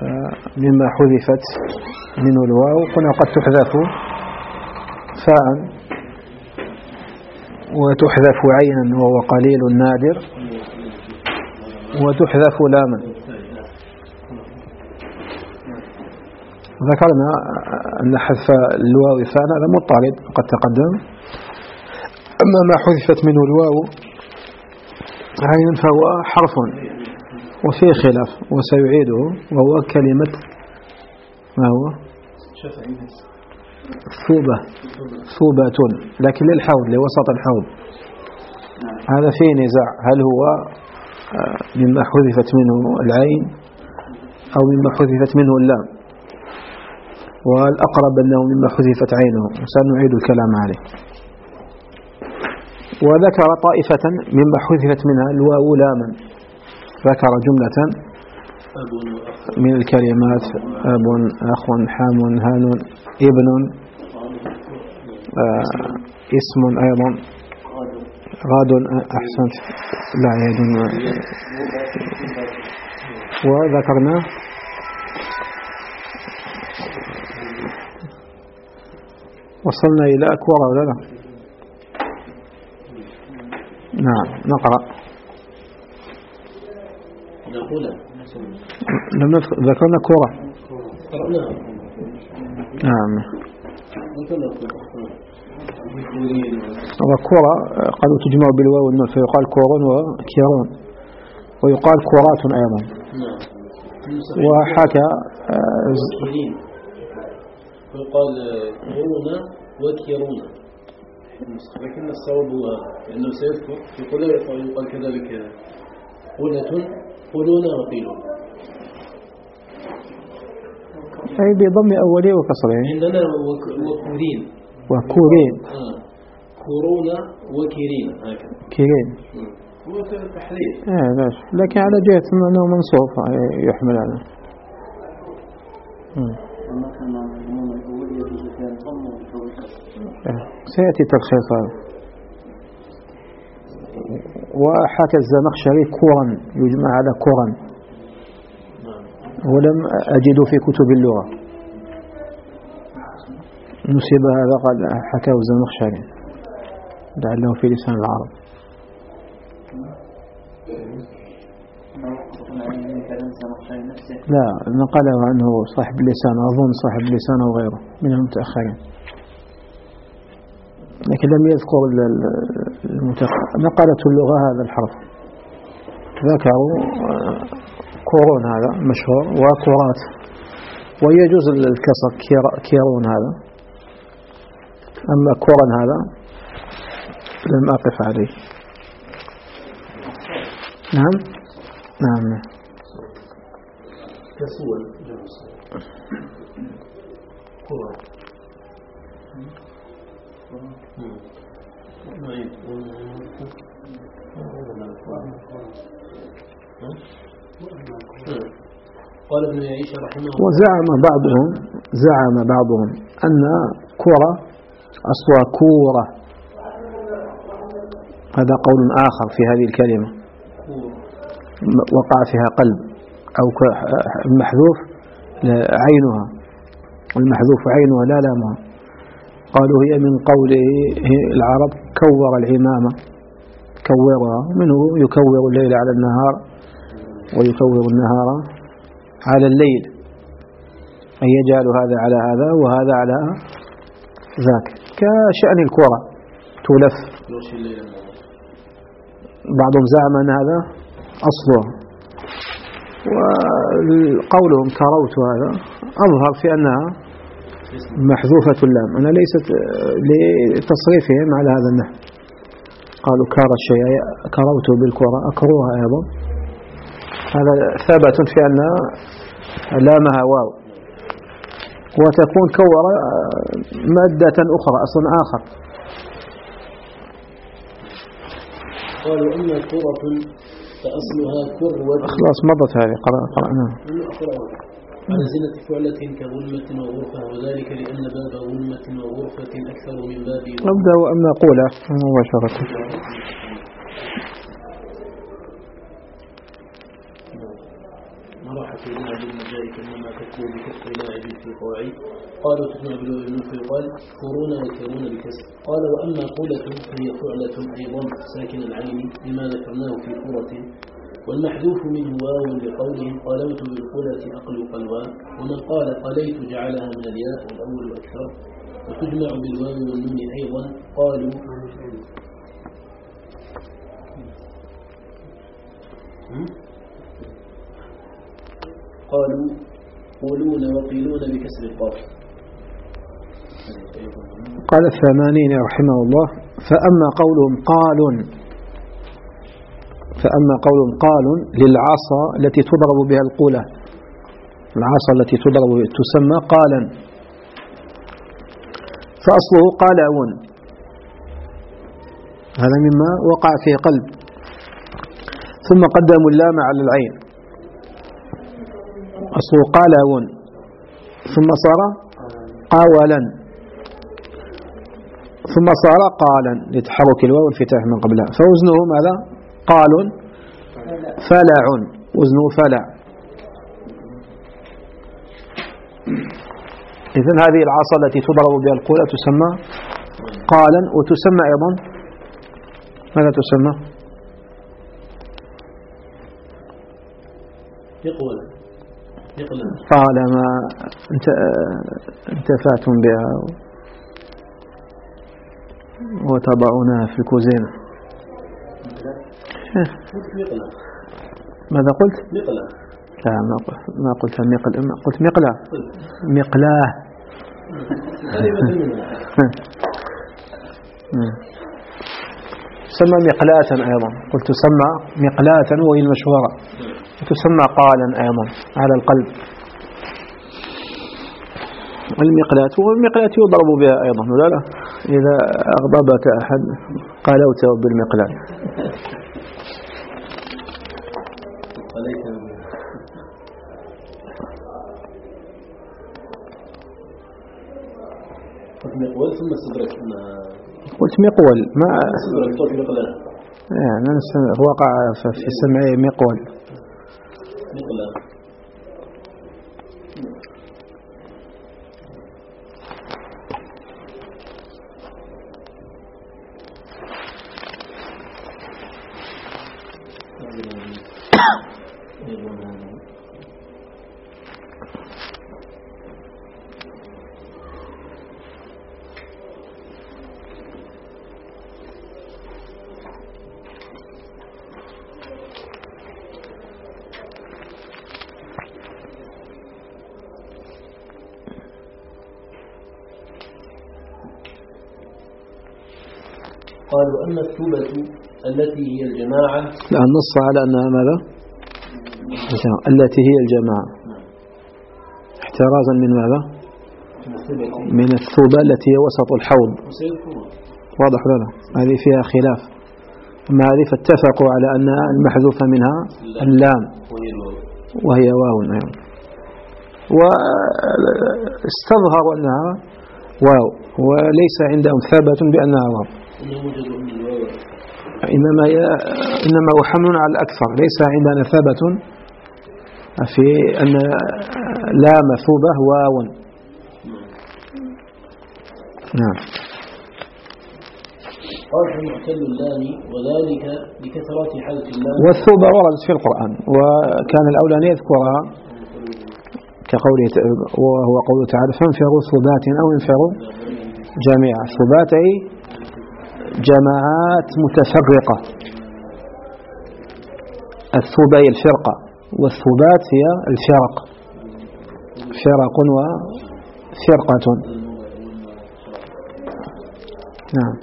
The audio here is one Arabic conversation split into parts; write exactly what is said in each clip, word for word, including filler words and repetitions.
مما حذفت منه الواو قلنا قد تحذف فاء وتحذف عينا وهو قليل نادر وتحذف لاما. ذكرنا أن حذف الواو فاء هذا مضطرد قد تقدم. أما ما حذفت منه الواو عينا فهو حرف وفيه خلاف وسيعيده، وهو كلمة ما هو ثوبة ثوبة، لكن للحوض لوسط الحوض. هذا فيه نزاع، هل هو مما حذفت منه العين أو مما حذفت منه اللام، والأقرب أنه مما حذفت عينه، وسنعيد الكلام عليه. وذكر طائفة مما حذفت منها الواو لاما، ذكر جملة من الكلمات أب أخ حام هان ابن آه اسم أيضا غاد أحسنت لا يد. وذكرنا وصلنا إلى أكوار ولا لا؟ نعم نقرأ. لم ذكرنا كرة. نعم. وكرة قالوا تجمع بالواو والنون فيقال كورون وكيرون، ويقال كرات أيضا. وحكى يقال كورون وكيرون، لكن الصواب هو لأنه سيذكر يقول يقال كذلك قلة قلون وقيلون، أي بضم أولي وكسرين. عندنا وكورين وكورين آه. كورون وكيرين هكذا كيرين هو تحريف آه باش، لكن على جهة أنه منصوب يحمل على سيأتي تلخيص هذا. وحكى الزمخشري كورا يجمع على كورا، ولم أجد في كتب اللغة نسب هذا، قال حكاه الزمخشري لعله في لسان العرب. لا نقله عنه صاحب اللسان، أظن صاحب اللسان وغيره من المتأخرين، لكن لم يذكر نقلة اللغة هذا الحرف. ذكروا كورون هذا مشهور وكورات، ويجوز الكسر كيرون هذا. أما كورن هذا لم أقف عليه. نعم نعم كسول كورن قال ابن عيسى رحمه الله. وزعم بعضهم زعم بعضهم أن كرة أصلها كورة، هذا قول آخر في هذه الكلمة، وقع فيها قلب أو المحذوف عينها، المحذوف عينها لا لامها. قالوا هي من قوله العرب كور العمامة، كورها، منه يكور الليل على النهار ويكور النهار على الليل، أن يجعل هذا على هذا وهذا على ذاك، كشأن الكرة تلف. بعضهم زعم أن هذا أصله، وقولهم كروت هذا أظهر في أنها محذوفة اللام، أنا ليست لتصريفهم على هذا النحو. قالوا كار الشيء كروت بالكرة أكروها أيضا، هذا ثابت في أن لامها واو، وتكون كور مادة أخرى أصلا آخر. قالوا إن كرة فأصلها كروة. خلاص مضت هذه قرأناها. على زنة فعلة كظلمة وغرفة، وذلك لأن باب ظلمة وغرفة أكثر من باب. نبدأ أن نقول مباشرة. راح في لاعب المجاء كأنما تكون بكسر لاعب في القواعد. قالوا تسمع بالوزن فيقال كورون يكرون بكسر. قال وأما قولة فهي فعلة أيضا ساكن العين لما ذكرناه في كورة. والمحذوف منه واو لقولهم قالوت بالقولة أقل قلوان. ومن قال قليت جعلها من الياء والأول أكثر. وتجمع بالواو والنون أيضا. قالوا قالوا قولون وقيلون بكسر القاف. قال الثمانين رحمه الله فأما قولهم قال فأما قولهم قال للعصا التي تضرب بها القولة، العصا التي تضرب تسمى قالا، فأصله قالعون، هذا مما وقع في قلب، ثم قدموا اللام على العين، أصله قالعون، ثم صار قاولا، ثم صار قالا لتحرك الواو والفتاح من قبلها، فوزنه ماذا؟ قال فلع، وزنه فلع. إذن هذه العصا التي تضرب بها القولة تسمى قالا، وتسمى أيضا ماذا تسمى؟ يقولا يقلا. طالما انت انتفعتم بها وتضعونها في الكوزينة. ماذا قلت؟ مقلا. لا ما ما قلت مقل، قلت مقلا مقلاه. تسمى مقلاة أيضا، قلت تسمى مقلاة وهي المشهورة، وتسمى قالا أيضا على القلب. المقلاة والمقلاة يضرب بها أيضا ولا لا؟ إذا أغضبك أحد قالوته بالمقلاة. مقول ثم استدرك. قلت مقول ما يعني وقع في سمعي مقول. مقلا. قالوا أما الثوبة التي هي الجماعة، لا النص على أنها ماذا؟ التي هي الجماعة، احترازا من ماذا؟ من الثوبة التي هي وسط الحوض. واضح لنا هذه فيها خلاف، أما هذه فاتفقوا على أن المحذوف منها اللام وهي واو. أيضا واستظهروا أنها واو، وليس عندهم ثبت بأنها واو، إنما إنما هو حمل على الأكثر، ليس عندنا ثبت في أن لا مثوبة واو. نعم. قال معتل اللام وذلك لكثرة حذف اللام. والثوبة وردت في القرآن، وكان الأولى أن يذكرها كقوله وهو قوله تعالى فانفروا ثبات أو انفروا جميعا. ثبات أي جماعات متفرقة، الثوبة هي الفرقة، والثبات هي الفرق، فرق وفرقة. نعم.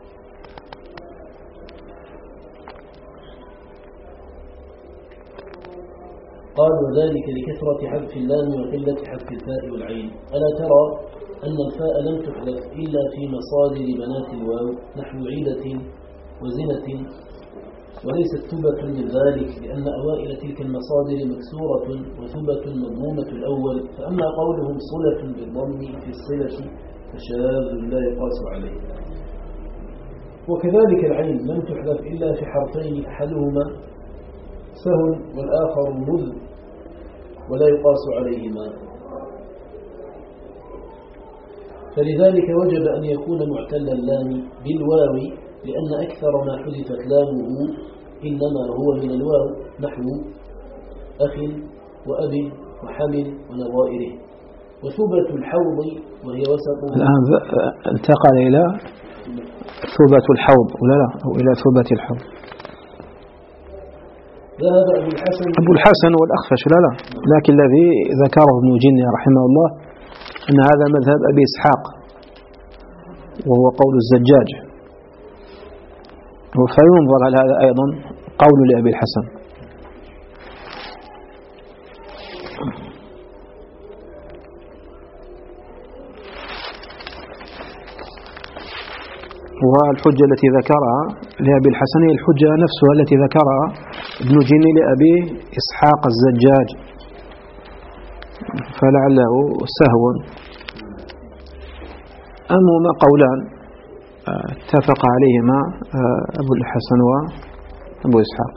قال وذلك لكثرة حذف اللام وقلة حذف الفاء والعين. ألا ترى أن الفاء لم تحذف إلا في مصادر بنات الواو نحو عيدة وزنة، وليست ثبة من ذلك لأن أوائل تلك المصادر مكسورة وثبة مضمومة الأول. فأما قولهم صلة بالضم في الصلة فشاذ لا يقاس عليه. وكذلك العين لم تحذف إلا في حرفين أحدهما سهل والآخر مذ، ولا يقاس عليهما. فلذلك وجب أن يكون معتل اللام بالواو، لأن أكثر ما حذفت لامه إنما هو من الواو، نحو أخ وأب وحمل ونظائره. وثبت الحوض وهي وسط. الآن انتقل إلى ثبت الحوض ولا لا أو إلى ثبت الحوض. ذهب أبو الحسن أبو الحسن والأخفش لا لا لكن الذي ذكره ابن جني رحمه الله أن هذا مذهب أبي إسحاق وهو قول الزجاج، فينظر هل هذا أيضا قول لأبي الحسن. والحجة التي ذكرها لأبي الحسن هي الحجة نفسها التي ذكرها ابن جني لأبي إسحاق الزجاج، فلعله سهو. أما هما قولان اتفق عليهما أبو الحسن وأبو إسحاق.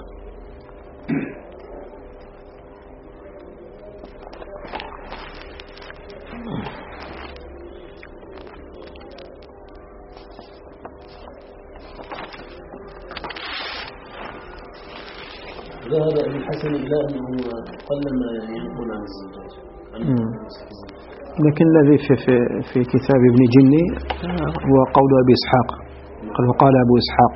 ذهب أبو الحسن إلى أنه قلما ينقل عن الزجاج، لكن الذي في, في, في كتاب ابن جني هو قول أبي إسحاق، قال وقال أبو إسحاق.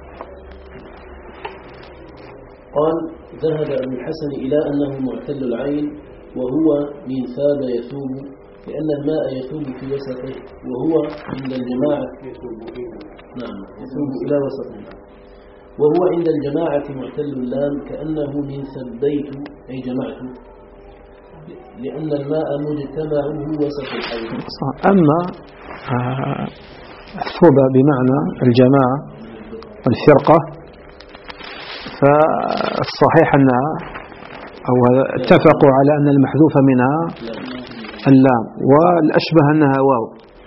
قال ذهب أبو الحسن إلى أنه معتل العين وهو من ثاب يثوب، لأن الماء يثوب في وسطه، وهو عند الجماعة نعم يثوب إلى وسطه، وهو عند الجماعة معتل اللام كأنه من ثبيت أي جمعت، لأن الماء مجتمع وسط الحوض. أما الثوبة بمعنى الجماعة والفرقة فالصحيح أنها أو اتفقوا على أن المحذوف منها اللام، والأشبه أنها واو،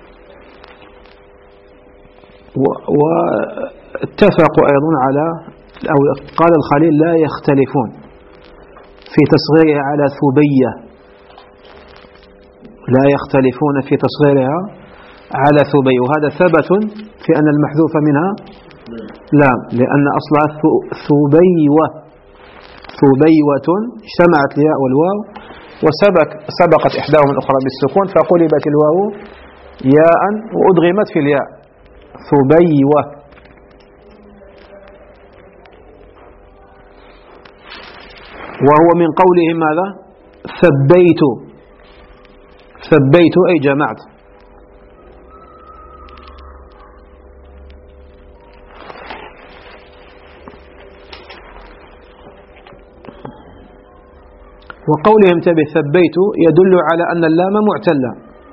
واتفقوا أيضا على أو قال الخليل لا يختلفون في تصغيرها على ثوبية، لا يختلفون في تصغيرها على ثوبية، وهذا ثبت في أن المحذوف منها لام، لأن أصلها ثوبيوة، ثوبيوة اجتمعت الياء والواو وسبق سبقت إحداهما الأخرى بالسكون فقلبت الواو ياء وأدغمت في الياء، ثوبيوة. وهو من قولهم ماذا؟ ثبيت، ثبيت أي جمعت. وقولهم تبي ثبيت يدل على أن اللام معتلة،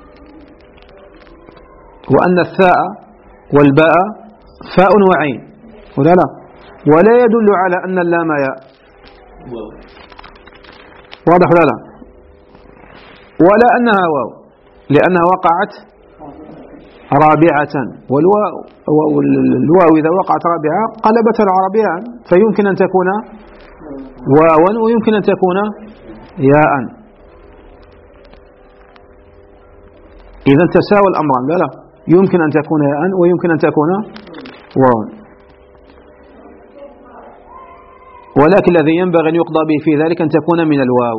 وأن الثاء والباء فاء وعين، ولا لا؟ ولا يدل على أن اللام ياء، واضح ولا لا؟ ولا أنها واو، لأنها وقعت رابعة، والواو إذا وقعت رابعة قلبت العربية، فيمكن أن تكون واوا ويمكن أن تكون ياء. إذا تساوى الأمران، لا لا يمكن أن تكون ياء ويمكن أن تكون واوا، ولكن الذي ينبغي أن يقضى به في ذلك أن تكون من الواو،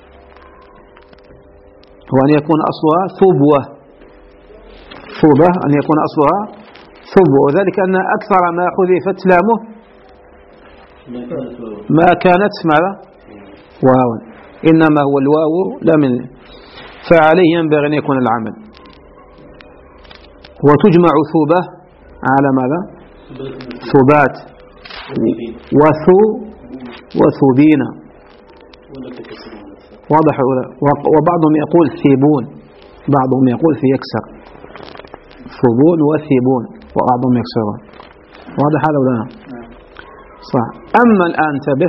وأن يكون أصلها ثبوة، ثوبة أن يكون أصلها ثبوة، وذلك أن أكثر ما حذفت لامه ما كانت ماذا؟ واوا، إنما هو الواو لا من، فعليه ينبغي أن يكون العمل. وتجمع ثوبة على ماذا؟ ثبات، وثو وثوبين، واضح؟ وبعضهم يقول ثيبون، بعضهم يقول في يكسر، ثوبون وثيبون، وبعضهم يكسرون، واضح هذا ولا لا؟ صح. أما الآن انتبه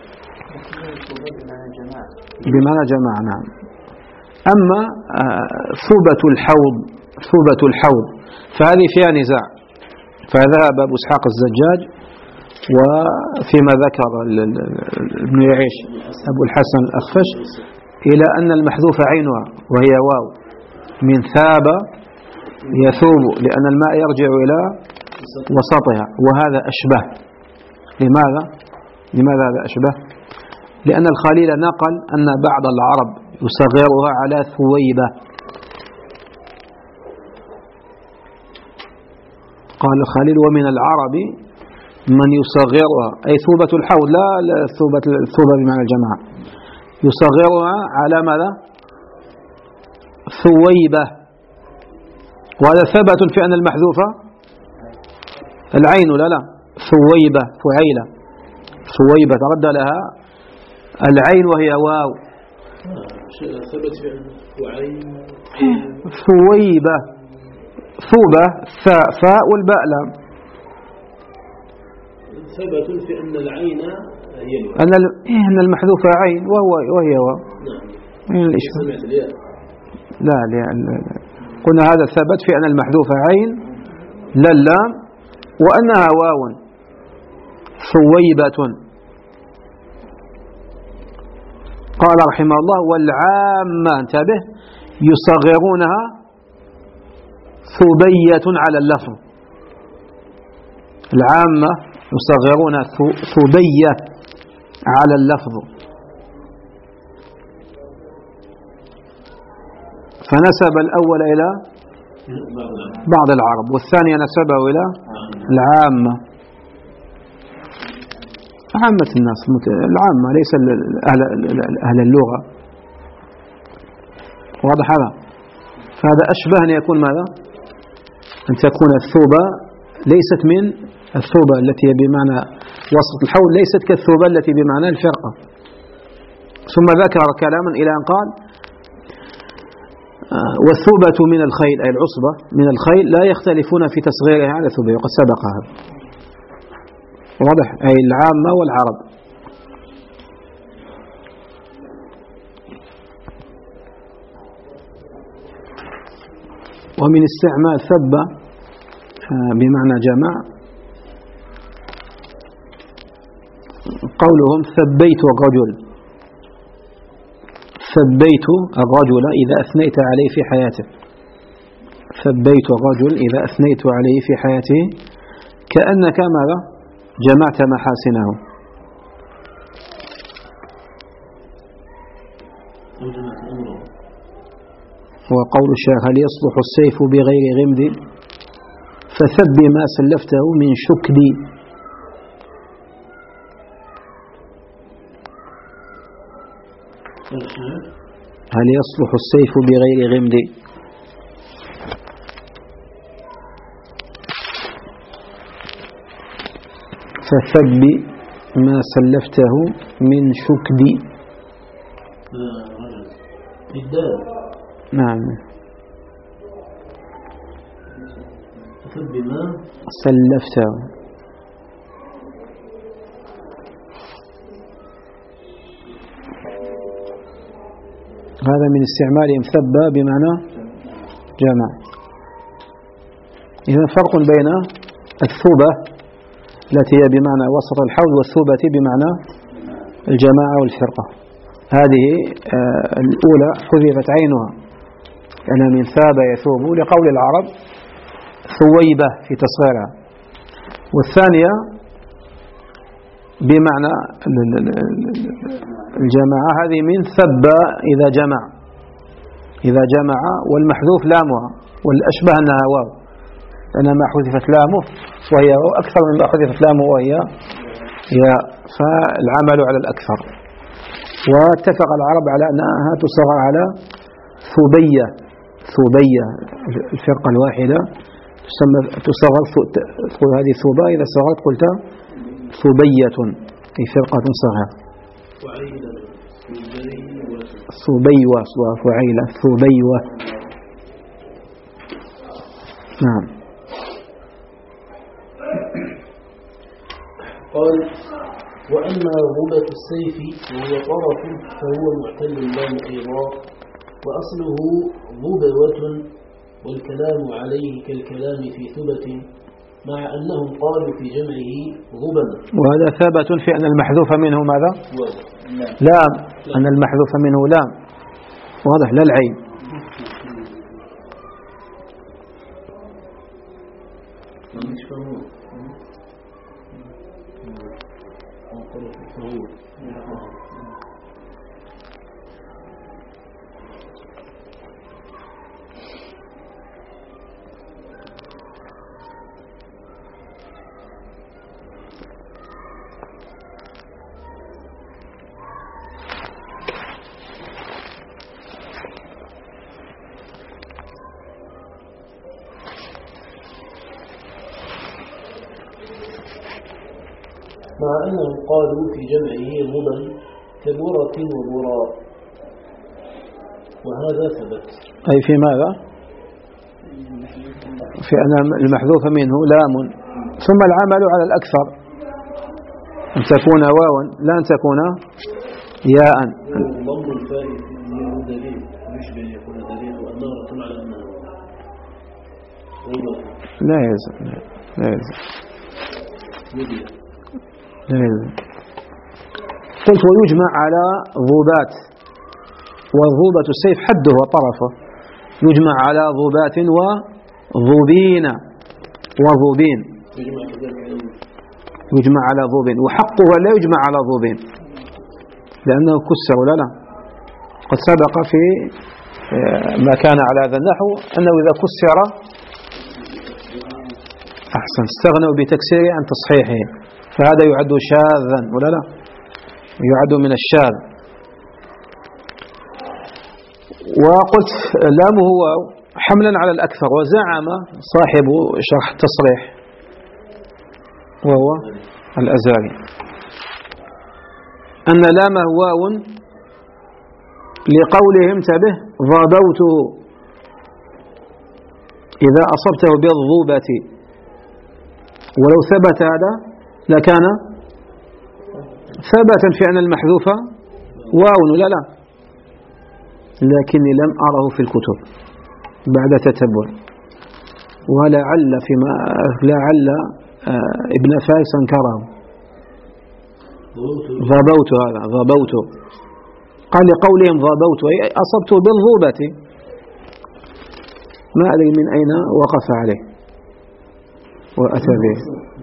بمعنى جماعة، نعم. أما ثوبة الحوض، ثوبة الحوض فهذه فيها نزاع، فذهب أبو إسحاق الزجاج وفيما ذكر ابن يعيش أبو الحسن الأخفش إلى أن المحذوف عينها وهي واو من ثاب يثوب، لأن الماء يرجع إلى وسطها، وهذا أشبه. لماذا؟ لماذا هذا أشبه؟ لأن الخليل نقل أن بعض العرب يصغرها على ثويبة. قال الخليل ومن العرب من يصغرها، أي ثوبة الحوض، لا ثوبة الثوبة بمعنى الجماعة، يصغرها على ماذا؟ ثويبة. وهذا ثبت في أن المحذوفة العين، لا لا ثويبة فعيلة، ثويبة ترد لها العين وهي واو. ثبت في وعين ثويبة، ثوبة ثاء فاء والباء لام. ثبت في أن العين هي الواو، أن أن المحذوفة عين وهو وهي واو. نعم. من الإشكال؟ لا لا قلنا هذا ثبت في أن المحذوفة عين لا اللام، وأنها واو ثويبة. قال رحمه الله والعامة انتبه يصغرونها ثبية على اللفظ. العامة يصغرونها ثبية على اللفظ، فنسب الأول إلى بعض العرب والثاني نسبه إلى العامة، عامة الناس، العامة ليس أهل اللغة. واضح هذا؟ فهذا أشبه أن يكون ماذا؟ أن تكون الثوبة ليست من الثوبة التي بمعنى وسط الحول، ليست كالثوبة التي بمعنى الفرقة. ثم ذكر كلاما إلى أن قال والثوبة من الخيل، أي العصبة من الخيل لا يختلفون في تصغيرها على ثوبة، وقد سبق هذا. واضح؟ أي العامة والعرب. ومن استعمال ثب بمعنى جمع قولهم ثبيت الرجل، ثبيت الرجل إذا أثنيت عليه في حياته، ثبيت الرجل إذا أثنيت عليه في حياته كأنك ماذا؟ جمعت محاسنه. وقول الشيخ هل يصلح السيف بغير غمد فثب ما سلفته من شكدي. هل يصلح السيف بغير غمد فثب ما سلفته من شكدي. نعم فثب ما سلفته. هذا من استعمالهم ثب بمعنى جمع. إذا فرق بين الثوبة التي هي بمعنى وسط الحوض والثوبة بمعنى الجماعة والفرقة. هذه آه الأولى حذفت عينها لأن يعني من ثاب يثوب لقول العرب ثويبة في تصغيرها، والثانية بمعنى الجماعة هذه من ثب إذا جمع، إذا جمع والمحذوف لامها، والأشبه أنها واو لأن ما حذفت لامه وهي أكثر مما حذفت لامه وهي هي فالعمل على الأكثر. واتفق العرب على أنها تصغر على ثوبية، ثوبية الفرقة الواحدة تسمى تصغر، تقول هذه ثوبة إذا صغرت قلت ثوبية أي فرقة صغيرة. ثوبيوة وفعيلة ثوبيوة. نعم. قال وأما غبة السيف وهو طرف فهو معتل اللام أيضا، وأصله غبوة، والكلام عليه كالكلام في ثبت، مع أنهم قالوا في جمعه غبا. وهذا ثابت في أن المحذوف منه ماذا؟ لام، أن المحذوف منه لام، واضح، لا العين. مع أنهم قالوا في جمعه غبا كبرة وبراء، وهذا ثبت. أي في ماذا؟ في أن المحذوف منه لام، ثم العمل على الأكثر أن تكون واوا لا أن تكون ياء. ضم الفاء من دليل يشبه يكون دليل وأمارة على أنه لا يلزم لا يلزم لا يلزم. قلت ويجمع على ضوبات، والضوبة السيف حده وطرفه، يجمع على ضوبات وضوبين وضوبين، يجمع على ضوبين، وحقه لا يجمع على ضوبين لأنه كسر ولا لا. قد سبق في ما كان على هذا النحو أنه إذا كسر أحسن استغنوا بتكسيره عن تصحيحه، فهذا يعد شاذا ولا لا، يعد من الشاذ. وقلت لامه واو حملا على الأكثر، وزعم صاحب شرح التصريح وهو الأزاري أن لامه واو لقوله انتبه ضبوته، إذا أصبته بالضوبة، ولو ثبت هذا لكان ثبتا في أن المحذوف واو لا لا، لكني لم أره في الكتب بعد تتبع، ولعل فيما لعل ابن فارس انكره. ضبوت هذا ضبوت، قال لقولهم ضبوت أي أصبت بالضوبة، ما أدري من أين وقف عليه وأتى به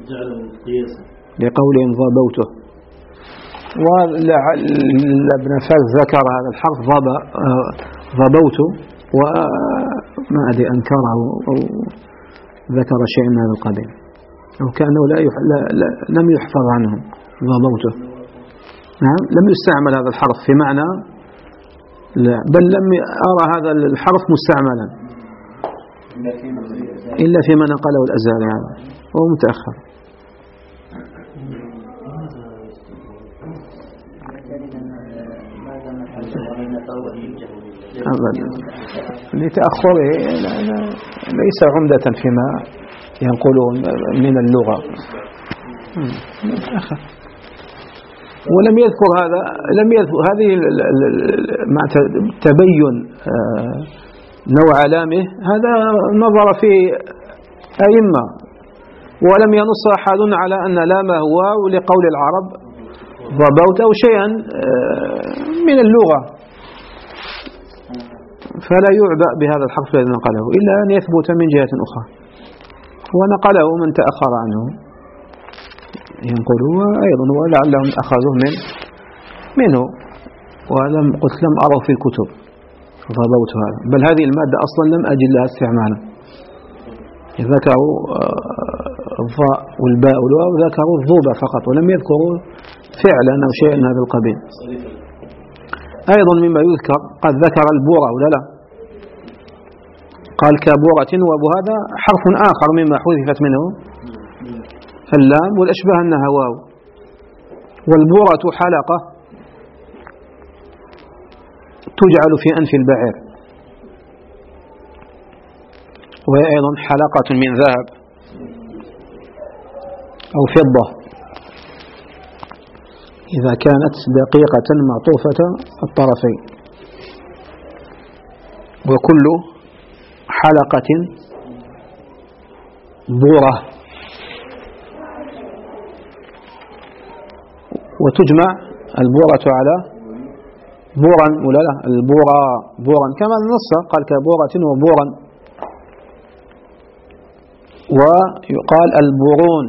لقولهم ضبوته. وابن فارس ذكر هذا الحرف ضبوت وما أدري أنكره أو ذكر شيء من هذا القبيل، أو كأنه لا, يح... لا... لا لم يحفظ عنهم ضبوته. نعم لم يستعمل هذا الحرف في معنى، لا بل لم أرى هذا الحرف مستعملا إلا فيما نقله الأزاري، هذا هو متأخر. أبدا لتأخره ليس عمدة فيما ينقلون من اللغة، ولم يذكر هذا، لم يذكر هذه مع تبين نوع لامه، هذا نظر في أئمة، ولم ينص أحد على أن لامه واو لقول العرب ضبوت أو شيئا من اللغة، فلا يعبأ بهذا الحرف الذي نقله إلا أن يثبت من جهة أخرى، ونقله من تأخر عنه ينقلوا أيضا، ولعلهم أخذوه من منه، ولم قلت لم أروا في الكتب ضبوت هذا، بل هذه المادة أصلا لم أجد لها استعمالا. ذكروا الضاء والباء والواو، ذكروا الضوبة فقط ولم يذكروا فعلا أو شيئا من هذا القبيل. أيضا مما يذكر قد ذكر البورة ولا لا، قال كبورة، وهذا حرف آخر مما حذفت منه اللام، والأشبه أنها واو. والبورة حلقة تجعل في أنف البعير، وهي أيضا حلقة من ذهب أو فضة إذا كانت دقيقة معطوفة الطرفين. وكل حلقة بورة، وتجمع البورة على بورا ولا لا؟ البورا بورا كما النص قال كبورة وبورا. ويقال البورون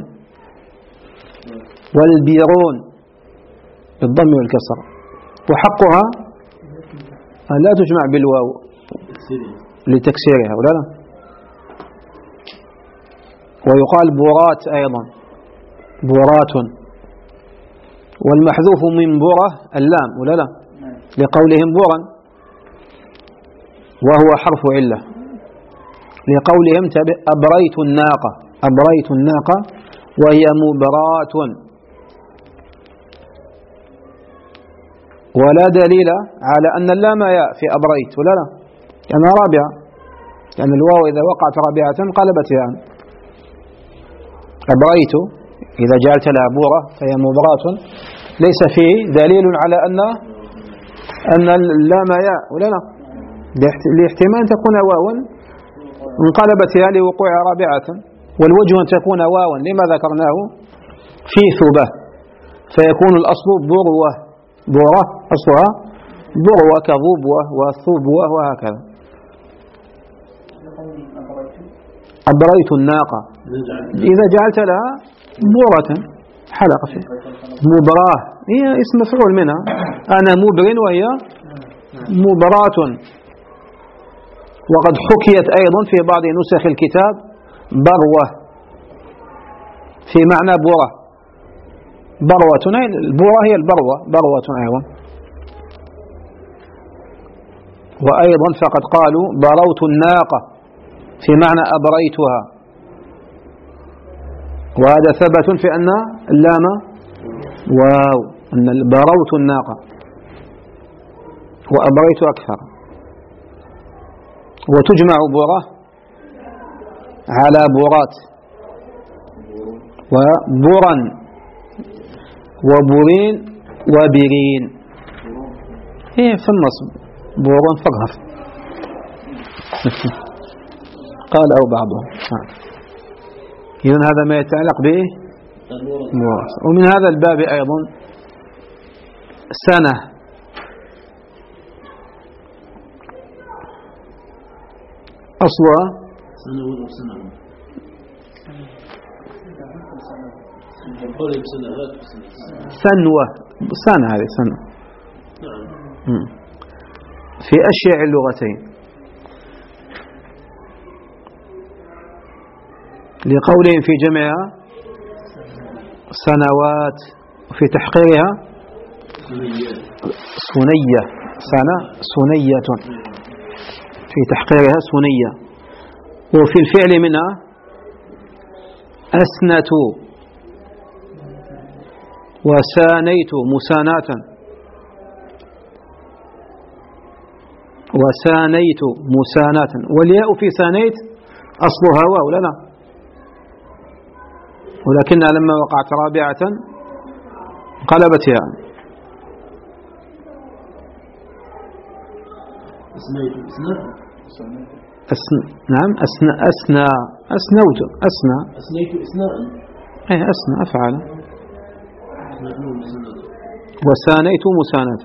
والبيرون بالضم والكسر، وحقها لا تجمع بالواو لتكسيرها ولا لا؟ ويقال بورات أيضا بورات، والمحذوف من بورة اللام ولا لا؟ لقولهم بورا وهو حرف علة، لقولهم أبريت الناقة أبريت الناقة وهي مبرات، ولا دليل على أن اللام ياء في أبريت ولا لا؟ لأنها رابعة، لأن الواو إذا وقعت رابعة قلبت ياء. أبريت إذا جعلت لها بورة فهي مبرات، ليس فيه دليل على أن أن اللام ياء ولا لا؟ لاحتمال أن تكون واوا انقلبت ياء لوقوع رابعة، والوجه أن تكون واوا لما ذكرناه في ثبة، فيكون الأصل بروة بورة أصلها بروة كظبوة وثبوة وهكذا. أبريت الناقة إذا جعلت لها بورة حلقة فيه مبراه هي اسم مفعول منها، أنا مبر وهي مبرات. وقد حكيت أيضا في بعض نسخ الكتاب بروة في معنى بورة، بروة البورة هي البروة بروة أيضا. وأيضا فقد قالوا بروت الناقة في معنى أبريتها، وهذا ثبت في أن اللام واو، أن بروت الناقة وأبريت أكثر. وتجمع بورة على بورات وبورا وبورين وبرين، هي في النصب بورا فقهر قال أو بعضهم. إذن هذا ما يتعلق به. ومن هذا الباب أيضا سنة، أصلها سنوة سنة، هذه سنة في أشياء اللغتين، لقولهم في جمعها سنوات وفي تحقيرها سنية، سنة سنية في تحقيرها سنية. وفي الفعل منها أسنت وسانيت مساناة، وسانيت مساناة، والياء في سانيت أصلها واو لا لا، ولكنها لما وقعت رابعة قلبت ياء. أسن... نعم أسنى أسنى أسنوت أسنى أسنيت إسناء أي أسنى أفعل. وسانيت مسانة.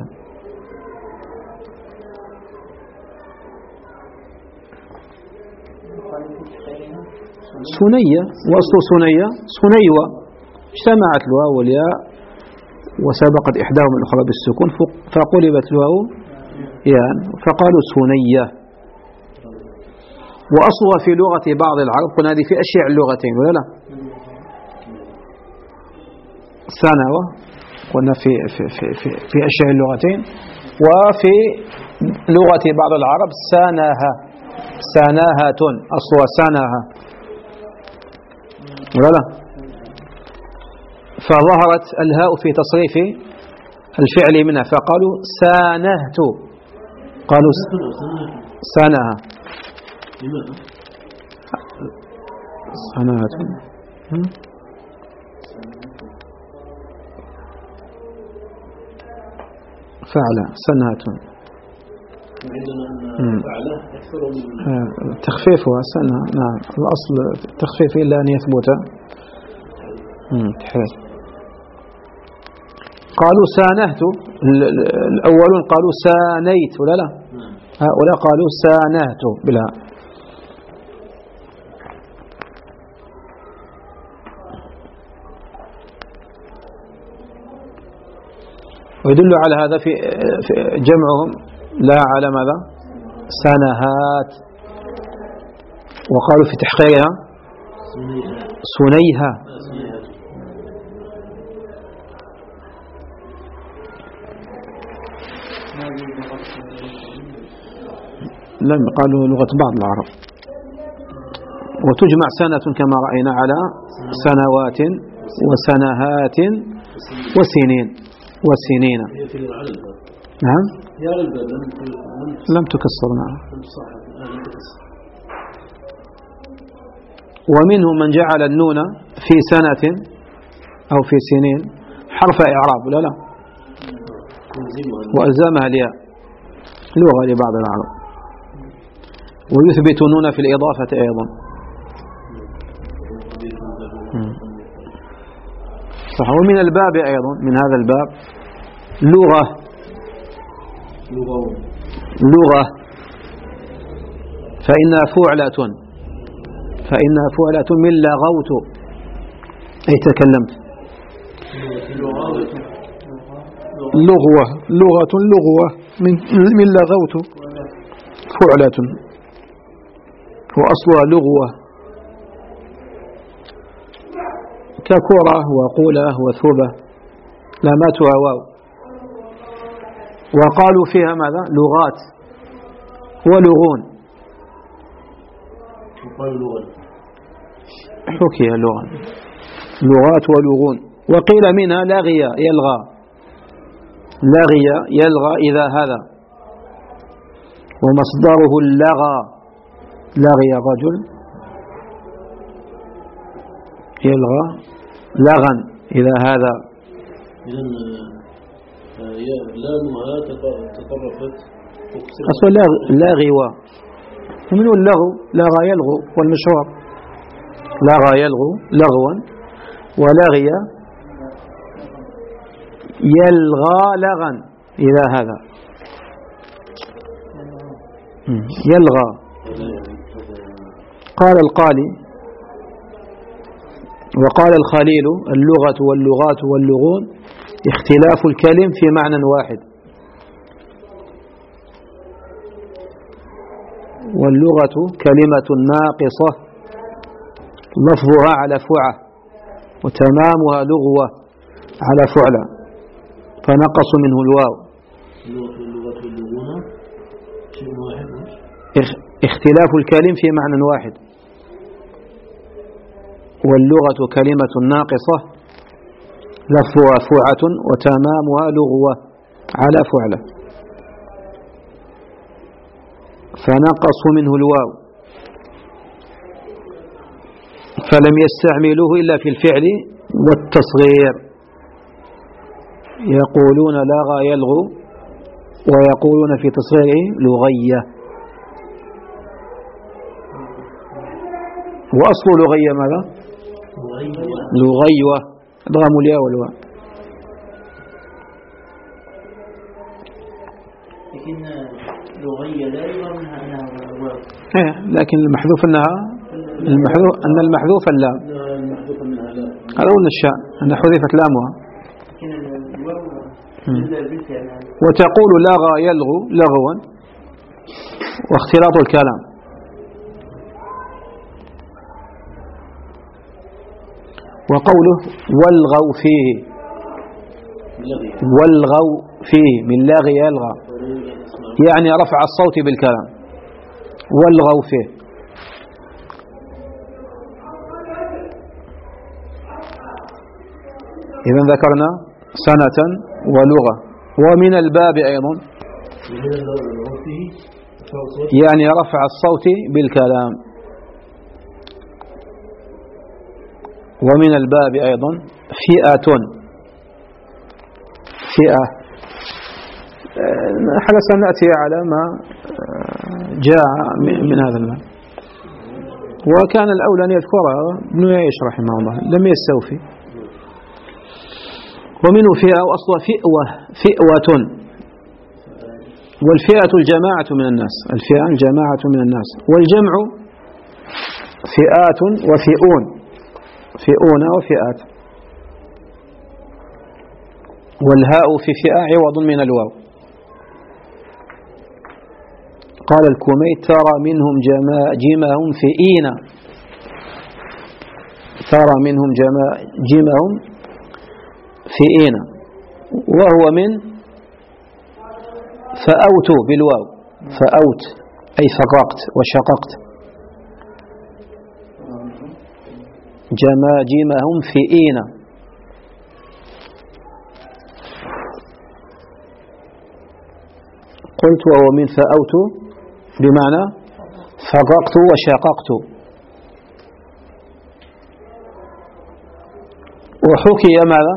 سنية وأصل سنية سنيوة، اجتمعت الواو والياء وسبقت إحداهما الأخرى بالسكون فقلبت الواو ياء فقالوا سنية. وأصلها في لغة بعض العرب، قلنا هذه في أشياء اللغتين ولا لا؟ سنوة قلنا في في في في, في أشياء اللغتين، وفي لغة بعض العرب سناها سناهة أصلها سناها ولا لا؟ فظهرت الهاء في تصريف الفعل منها فقالوا سانهت، قالوا سناها سناهة فعل سناهة تخفيفها سنة. نعم الأصل التخفيف إلا أن يثبت. قالوا سانهت، الأولون قالوا سانيت ولا لا؟ هؤلاء قالوا سانهت بلا. ويدل على هذا في جمعهم لا على ماذا؟ سنهات. وقالوا في تحقيقها سنيها. لم قالوا لغة بعض العرب. وتجمع سنة كما رأينا على سنوات وسنهات وسنين وسنين. نعم لم تكسر. نعم. ومنهم من جعل النون في سنة أو في سنين حرف إعراب لا لا وألزمها الياء لغة لبعض العرب. ويثبت النون في الإضافة أيضا. صح. ومن الباب أيضا من هذا الباب لغة لغة فإنها فعلة فإنها فعلة من لغوت أي تكلمت. لغوة لغة لغوة من من لغوت فعلة وأصلها لغوة ككرة وقولة وثوبة لاماتها واو. وقالوا فيها ماذا؟ لغات ولغون. حكي اللغة لغات ولغون. وقيل منها لغي يلغى لغي يلغى إذا هذا ومصدره اللغى لغي الرجل يلغى لغا إذا هذا. لامها تطرفت أصلا لاغوا ومن اللغو لغى يلغو والمشروع لغى يلغو لغوا ولغي يلغى لغا إذا هذا يلغى. قال القالي وقال الخليل اللغة واللغات واللغون اختلاف الكلم في معنى واحد. واللغة كلمة ناقصة لفظها على فعة وتمامها لغوة على فعلة فنقص منه الواو. اختلاف الكلم في معنى واحد. واللغة كلمة ناقصة لفظها فعة وتمامها لغوة على فعلة فنقص منه الواو فلم يستعملوه إلا في الفعل والتصغير. يقولون لغى يلغو ويقولون في تصغيره لغية. وأصل لغية ماذا؟ لغيوة ادغام الياء والواو. لكن لغية لا يرى منها أنها واو. إيه لكن المحذوف أنها المحذوف أن المحذوف اللام. هذا هو الشأن أن حذفت لامها. لكن الواو وتقول لغى يلغو لغوا واختلاط الكلام. وقوله والغوا فيه والغوا فيه من لاغي يلغى يعني رفع الصوت بالكلام. والغوا فيه إذن ذكرنا سنة ولغة. ومن الباب أيضا يعني رفع الصوت بالكلام. ومن الباب أيضا فئة فئة حتى سنأتي على ما جاء من هذا الباب. وكان الأولى أن يذكرها ابن يعيش رحمه الله لم يستوفي. ومنه فئة وأصلها فئوة فئوة، والفئة الجماعة من الناس، الفئة الجماعة من الناس، والجمع فئات وفئون، فئون وفئات. والهاء في فئة عوض من الواو. قال الكوميت ترى منهم جماجمهم فئين، ترى منهم جماجمهم فئين، وهو من فأوت بالواو، فأوت أي فرقت وشققت، جماجمهم فئين. قلت وهو من فأوت بمعنى فرقت وشققت. وحكي ماذا؟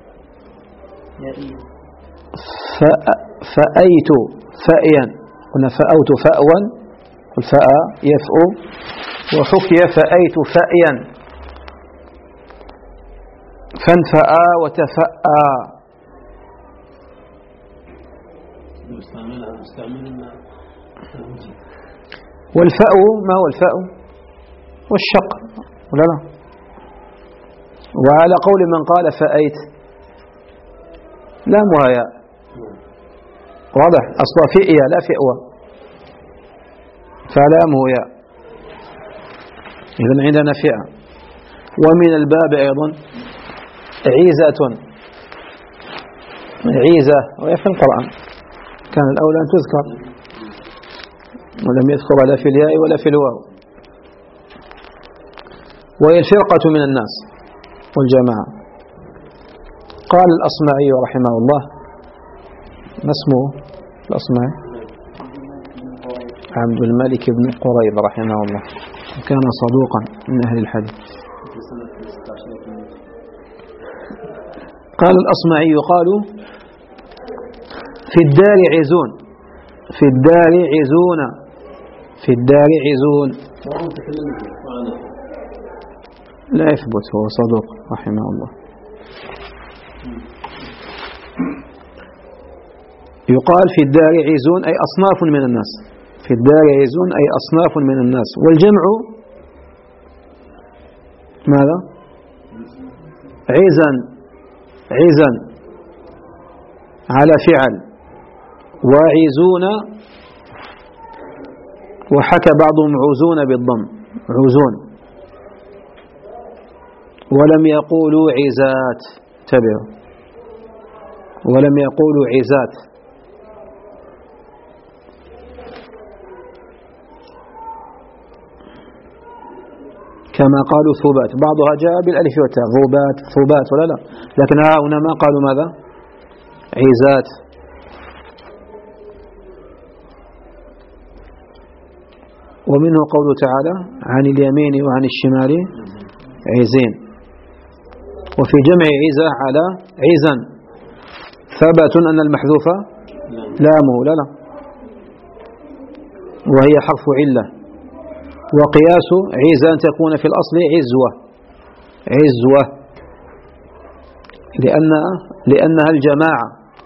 فأيت فأيا، هنا فأوت فأوا، والفاء يفأو. وحكي فأيت فأيا، فانفأ وتفأى. والفأو ما هو الفأو؟ والشق ولا لا؟ وعلى قول من قال فأيت لام وهاء، واضح، أصلا فئية لا فئوة، فلام ياء، إذن عندنا فئة. ومن الباب أيضا عيزة، عيزة وهي في القرآن، كان الأولى أن تذكر ولم يذكر لا في الياء ولا في الواو. وهي الفرقة من الناس والجماعة. قال الأصمعي رحمه الله، ما اسمه الأصمعي؟ عبد الملك بن قريب رحمه الله، كان صدوقا من أهل الحديث. قال الأصمعي قالوا في الدار عزون، في الدار عزون، في الدار عزون. لا يثبت، هو صدوق رحمه الله. يقال في الدار عزون أي أصناف من الناس، في الدار عزون أي أصناف من الناس. والجمع ماذا؟ عزا، عزا على فعل. وعزون، وحكى بعضهم عزون بالضم، عزون، ولم يقولوا عزات، تبعوا، ولم يقولوا عزات. كما قالوا ثبات، بعضها جاء بالالف والتاء، ثبات ثبات ولا لا، لكن هنا ما قالوا ماذا؟ عزات. ومنه قوله تعالى عن اليمين وعن الشمال عزين. وفي جمع عزة على عزا ثبت أن المحذوف لامه لا لا، وهي حرف علة. وقياس عزة أن تكون في الأصل عزوة، عزوة لأن لأنها الجماعة،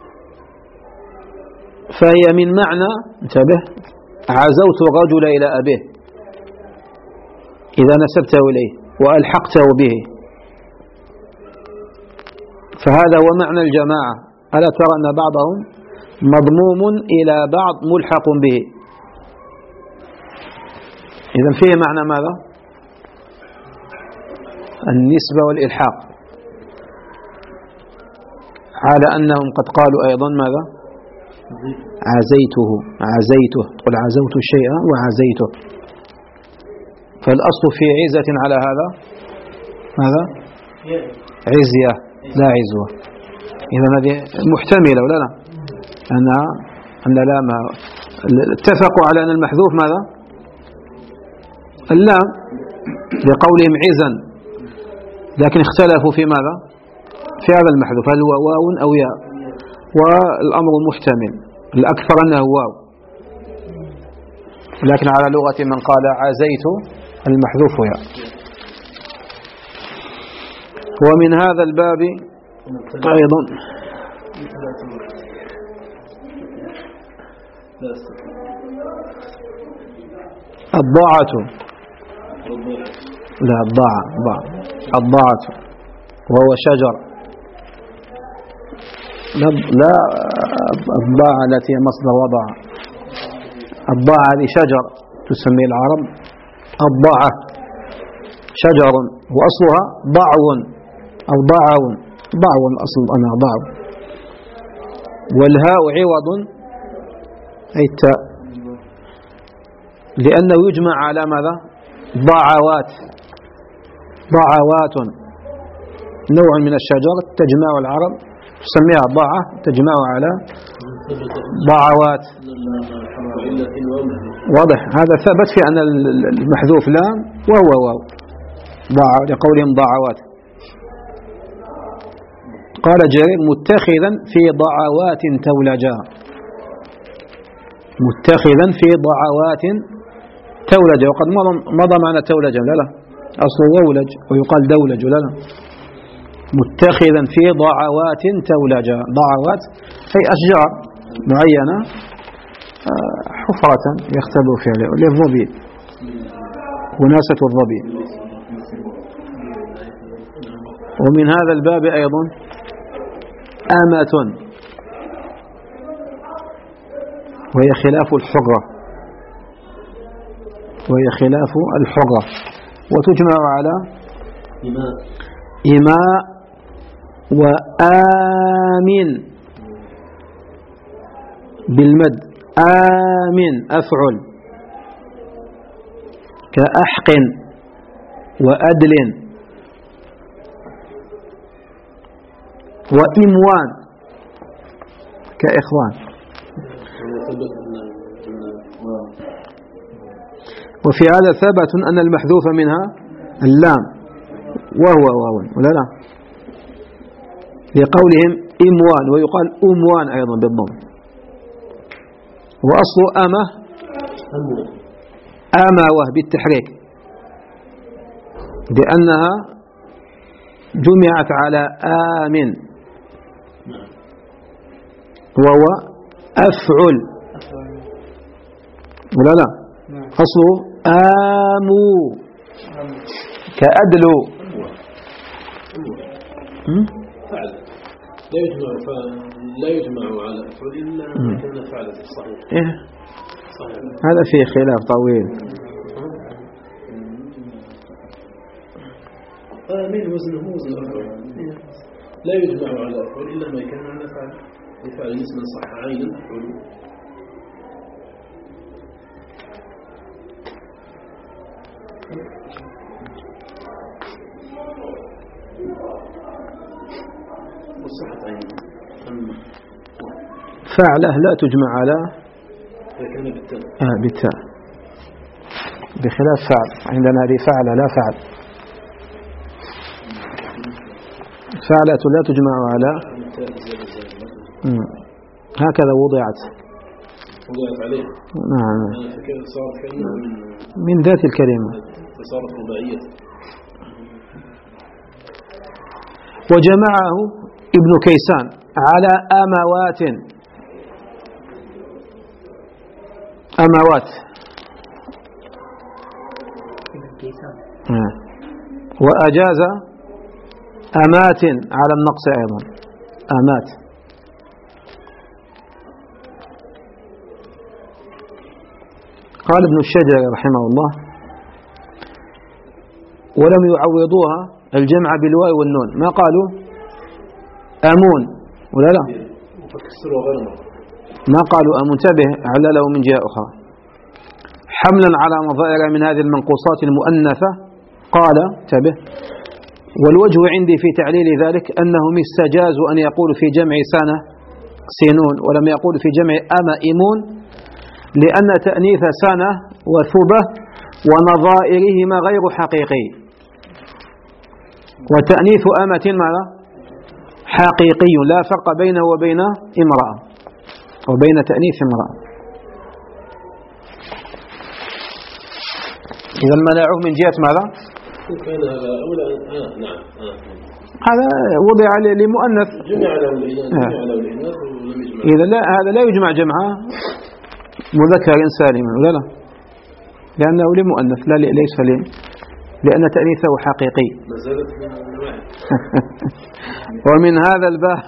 فهي من معنى، انتبه، عزوت الرجل إلى أبيه إذا نسبته إليه وألحقته به، فهذا هو معنى الجماعة. ألا ترى أن بعضهم مضموم إلى بعض ملحق به، إذن فيه معنى ماذا؟ النسبة والإلحاق، على أنهم قد قالوا أيضا ماذا؟ عزيته، عزيته، قل عزوت الشيء وعزيته. فالأصل في عزة على هذا ماذا؟ عزية لا عزوة. إذا هذه محتملة ولا لا؟ أن أن لا ما اتفقوا على أن المحذوف ماذا؟ اللام لقولهم عزا، لكن اختلفوا في ماذا؟ في هذا المحذوف، هل هو واو أو ياء؟ والأمر محتمل، الأكثر أنه واو، لكن على لغة من قال عزيت المحذوف ياء. ومن هذا الباب أيضا الضاعة، لا الضاعة الضاعة وهو شجر، لا الضاعة التي مصدر وضع، الضاعة هذه شجر تسمي العرب الضاعة، شجر وأصلها ضعو أو ضعو، ضعو الأصل أنا ضعو، والهاء عوض أي التاء، لأنه يجمع على ماذا؟ ضعوات، ضعوات نوع من الشجر تجمع العرب تسميها ضاعة، تجمع على ضعوات. واضح هذا ثبت في أن المحذوف لام وهو واو ضاع لقولهم ضعوات. قال جرير متخذا في ضعوات تولجا، متخذا في ضعوات تولجا، وقد مضى معنى تولجا لا لا أصل يولج ويقال دولج لا لا، متخذا في ضعوات تولجا، ضعوات أي أشجار معينة حفرة يختبئ فيها للظبي، وناسة الظبي. ومن هذا الباب أيضا أمة، وهي خلاف الحرة، وهي خلاف الحرة، وتجمع على إماء وآمن بالمد، آمن أفعل كأحق وأدل وإموان كإخوان. وفي هذا ثبت أن المحذوف منها اللام وهو واو ولا لا، لقولهم إموان، ويقال أموان أيضا بالضم. وأصل أمة أموة بالتحريك، لأنها جمعت على آمن، وهو أفعل ولا لا، أصله آمو كأدلو فعل لا يجمع لا يجمع على أفعل إلا ما كان فعل صحيح. إيه هذا فيه خلاف طويل. آمين وزنه وزن أفعل لا يجمع على أفعل إلا ما كان على فعل، لفعل اسما صح عينا أفعل. فعله لا تجمع على آه بالتاء، بخلاف فعل، عندنا هذه فعل لا فعل، فعلة لا تجمع على هكذا وضعت وضعت عليه. نعم صارت كأنها من ذات الكلمة، صارت رباعية. وجمعه ابن كيسان على أموات، أموات وأجاز أمات على النقص أيضا، أمات. قال ابن الشجر رحمه الله ولم يعوضوها الجمع بالواو والنون، ما قالوا أمون ولا لا، ما قالوا أمون، انتبه علله من جهة أخرى حملا على مظاهر من هذه المنقوصات المؤنثة. قال انتبه والوجه عندي في تعليل ذلك أنهم استجازوا أن يقولوا في جمع سنة سينون ولم يقولوا في جمع أما إمون، لأن تأنيث سنة وثبة ونظائرهما غير حقيقي، وتأنيث أمة ماذا؟ حقيقي، لا فرق بينه وبين امرأة وبين تأنيث امرأة. إذا منعوه من جهة ماذا؟ كان هذا أولا آه نعم آه هذا وضع لمؤنث جمع له الإناث جمع له الإناث ولم يجمع. إذا لا هذا لا يجمع جمعه مذكر سالما ولا لا، لأنه لمؤنث لا ليس لي، لأن تأنيثه حقيقي. ما زالت من الواحد. ومن هذا الباب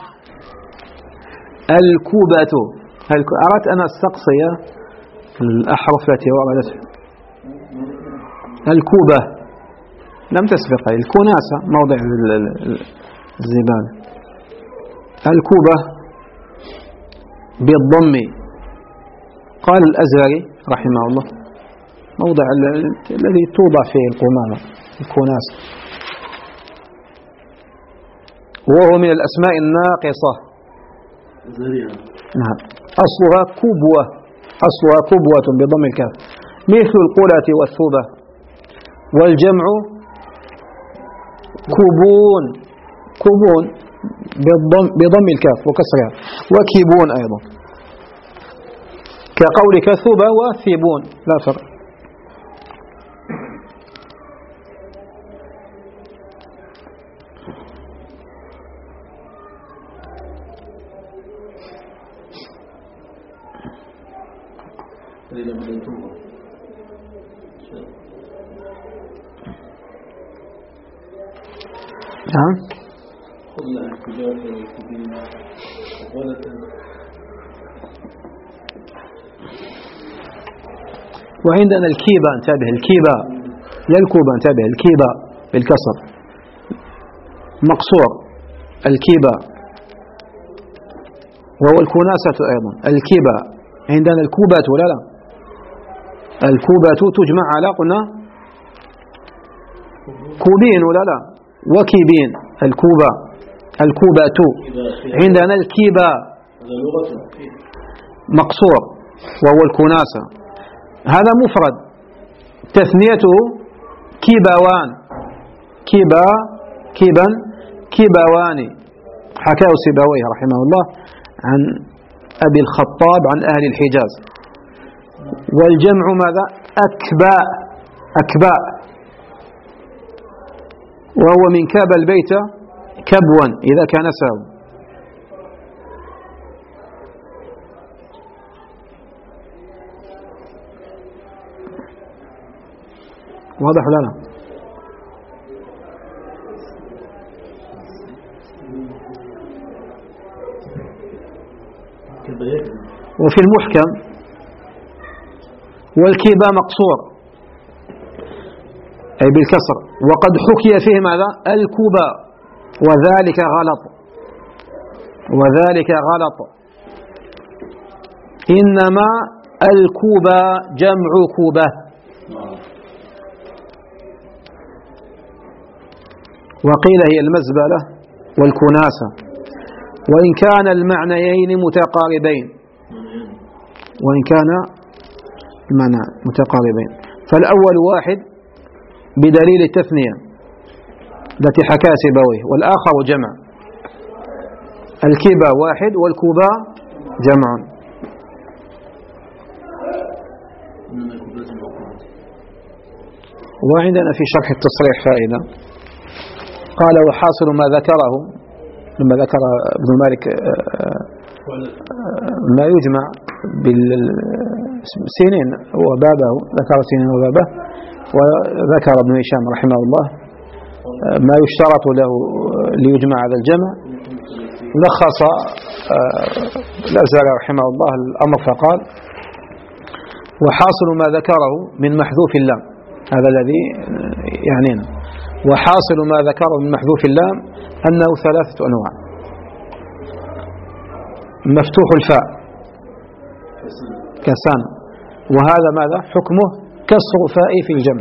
الكوبة. أردت أن أستقصي الأحرف التي وردت. الكوبة لم تسبق، الكناسة موضع الزبالة. الكوبة بالضم. قال الأزهري رحمه الله موضع الذي توضع فيه القمامة، الكناسة، وهو من الأسماء الناقصة. نعم. أصلها كبوة، أصلها كبوة بضم الكاف، مثل القلة والثوبة. والجمع كبون، كبون بضم, بضم الكاف وكسرها، وكيبون أيضا، كقولك ثوبة وثيبون لا فرق. نعم. وعندنا الكيبة، انتبه، الكيبة لا الكوبة، انتبه، الكيبة بالكسر مقصور، الكيبة، وهو الكناسة أيضا. الكيبة عندنا الكوبة ولا لا؟ الكوبة تجمع على قلنا كوبين ولا لا؟ وكيبين. الكوبة، الكوبة. عندنا الكيبة مقصور وهو الكناسة، هذا مفرد، تثنيته كيبوان، كيبا، كيبا، كيبواني. حكاه سيبويه رحمه الله عن أبي الخطاب عن أهل الحجاز. والجمع ماذا؟ أكباء، أكباء، وهو من كاب البيت كبوا إذا كان ساو. واضح ولا لا؟ وفي المحكم والكيبة مقصور أي بالكسر، وقد حكي فيه ماذا؟ الكوبة، وذلك غلط، وذلك غلط، إنما الكوبة جمع كوبة. وقيل هي المزبلة والكناسة، وإن كان المعنيين متقاربين، وإن كان المعنى متقاربين، فالأول واحد بدليل التثنية التي حكاها سيبويه، والآخر جمع. الكيبة واحد والكوبا جمع. وعندنا في شرح التصريح فائدة، قال وحاصل ما ذكره لما ذكر ابن مالك ما يجمع بالسنين وبابه، ذكر سنين وبابه، وذكر ابن هشام رحمه الله ما يشترط له ليجمع هذا الجمع. لخص الأزهري رحمه الله الأمر فقال وحاصل ما ذكره من محذوف اللام، هذا الذي يعنينا، وحاصل ما ذكره من محذوف اللام أنه ثلاثة أنواع: مفتوح الفاء كسان، وهذا ماذا حكمه؟ كسر فاء في الجمع،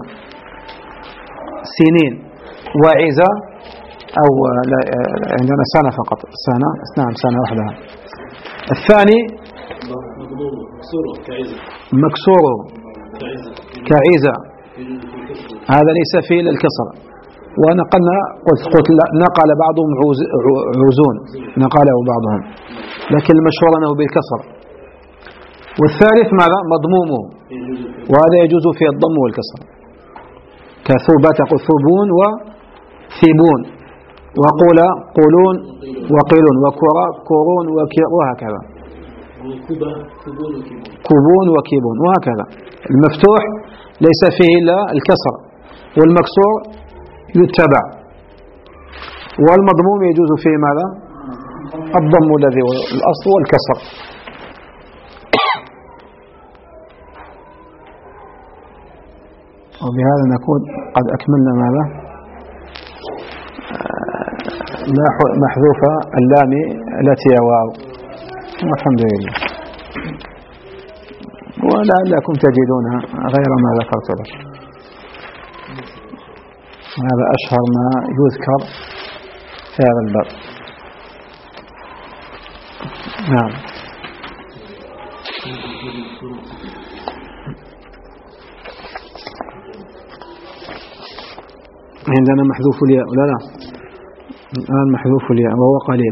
سنين وعزة، أو عندنا سنة فقط، سنة، نعم سنة وحدها. الثاني مكسور كعزة، هذا ليس فيه الكسر. ونقلنا قلت, قلت نقل بعضهم عوزون، نقله بعضهم، لكن المشهور أنه بالكسر. والثالث ماذا؟ مضمومه، وهذا يجوز فيه الضم والكسر، كثوبة تقول ثوبون وثيبون، وقول قولون وقيلون وكرا كورون وكير وهكذا. كوبون وكيبون وهكذا. المفتوح ليس فيه إلا الكسر، والمكسور يتبع، والمضموم يجوز فيه ماذا؟ الضم الذي هو الأصل والكسر. وبهذا نكون قد أكملنا ماذا؟ محذوفة اللام التي واو، والحمد لله. ولعلكم تجدونها غير ما ذكرت لك. هذا أشهر ما يذكر في هذا الباب. نعم. عندنا محذوف الياء ولا لا؟ الآن محذوف الياء وهو قليل.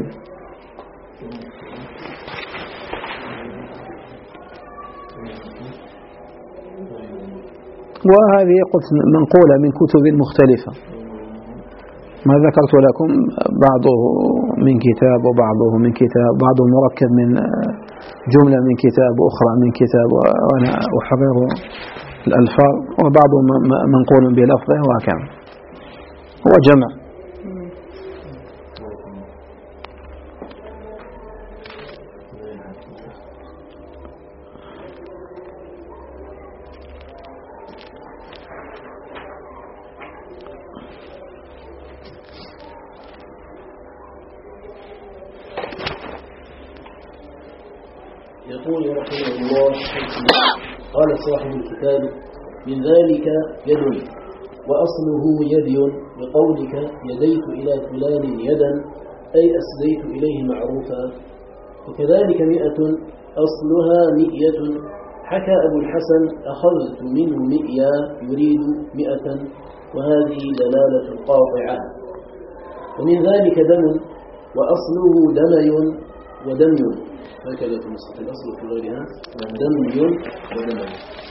وهذه قلت منقولة من كتب مختلفة، ما ذكرت لكم بعضه من كتاب وبعضه من كتاب، بعضه مركب من جملة من كتاب وأخرى من كتاب، وأنا أحرر الألفاظ، وبعضه منقول بلفظه وهكذا، هو جمع. يقول رحمه الله: قال صاحب الكتاب: من ذلك يد، وأصله يدي، بقولك يديت إلى فلان يدا، أي أسديت إليه معروفا. وكذلك مئة، أصلها مئية، حكى أبو الحسن: أخذت منه مئيا، يريد مئة، وهذه دلالة قاطعة. ومن ذلك دم، وأصله دمي ودمي، هكذا في نسخة الأصل في غيرها دمي ودمي.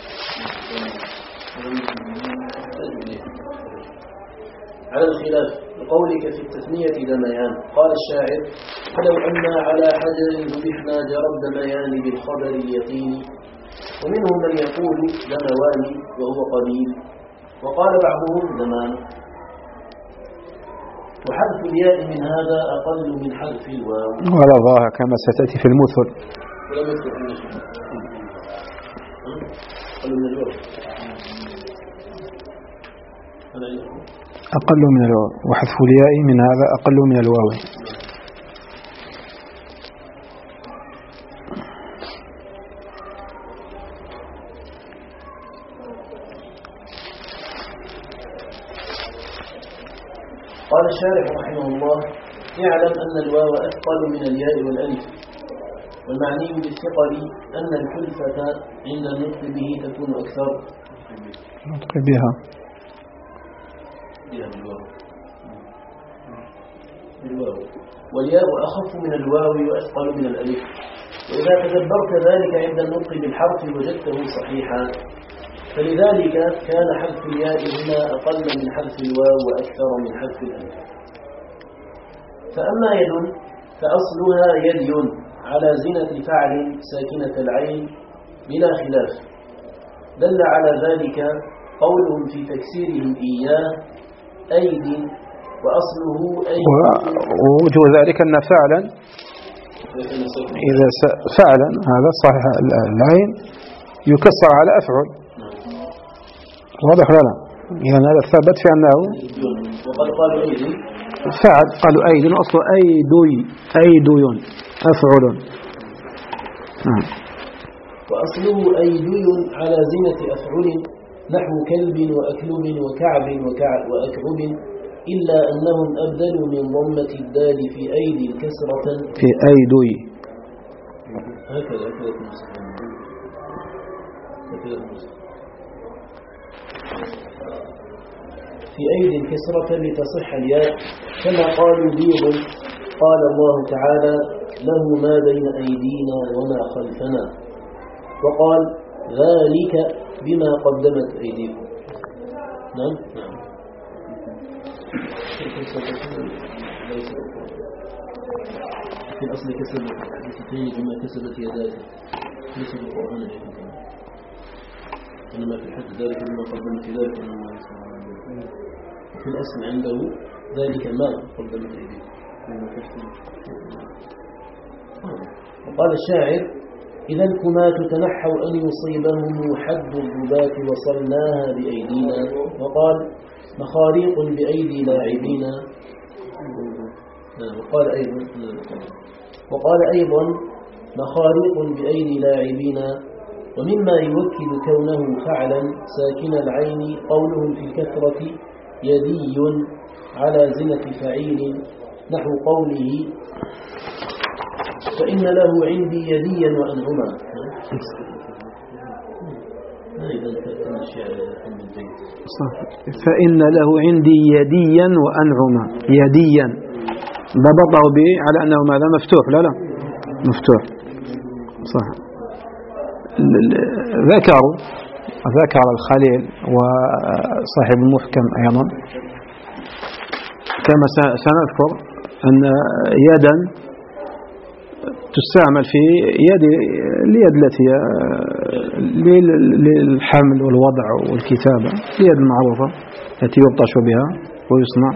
على الخلاف بقولك في التثنية دميان. قال الشاعر: فلو أنا على حجر ذبحنا جرى الدميان بالخبر اليقين. ومنهم من يقول دموان وهو قليل، وقال بعضهم دمان. وحذف الياء من هذا أقل من حذف الواو، ولا ظاهر كما ستأتي في المثل. ولا مثل أقل من الواو، أقل من الواو، وحذف الياء من هذا أقل من الواو. قال الشارح رحمه الله: اعلم أن الواو أثقل من الياء والألف، والمعني بالثقل أن الكلفة عند النطق به تكون أكثر. نطق بها بالواو، والياء أخف من الواو وأثقل من الألف. وإذا تدبرت ذلك عند النطق بالحرف وجدته صحيحا، فلذلك كان حذف الياء هنا أقل من حذف الواو وأكثر من حذف الألف. فأما يد فأصلها يدي على زنة فعل ساكنة العين بلا خلاف. دل على ذلك قولهم في تكسيرهم إياه أيد، وأصله أيد. ووجه ذلك أن فعلا إذا فعلا هذا صحيح العين يكسر على أفعل، واضح لنا؟ إذا هذا ثبت في أنه وقد قالوا أيد فعل، قالوا أيد أصل أيدي أيدي أفعل. نعم. وأصله أيدي على زنة أفعل، نحو كلب وأكلب وكعب وأكعب، إلا أنهم أبدلوا من ضمة الدال في أيدي كسرة في أيدي، هكذا هكذا هكذا في أيدي الكسرة لتصح الياء، كما قالوا بيض. قال الله تعالى: له ما بين أيدينا وما خلفنا. وقال: ذلك بما قدمت أيديكم. نعم نعم. ليس القرآن. في الأصل كسب حديثتين بما كسبت يداك ليس القرآن الحكيم، إنما في الحد ذلك بما قدمت ذلك من الله سبحانه وتعالى. وفي الأصل عنده ذلك ما قدمت إليه. وقال الشاعر: إذا الكماة تنحوا أن يصيبهم حد الرباة وصلناها بأيدينا. وقال: مخاريق بأيدي لاعبين. وقال أيضا وقال أيضا مخاريق بأيدي لاعبين. ومما يوكد كونه فعلا ساكن العين قولهم في الكثرة يدي على زنة فعيل، نحو قوله: فإن له عندي يديا وأنعما. فإن له عندي يديا وأنعما. يديا ضبطه به على أنه ماذا؟ مفتوح. لا لا مفتوح صح. ذكروا ذكر الخليل وصاحب المحكم أيضا كما سنذكر أن يدا تستعمل في يد اليد التي للحمل والوضع والكتابة، اليد المعروفة التي يبطش بها ويصنع،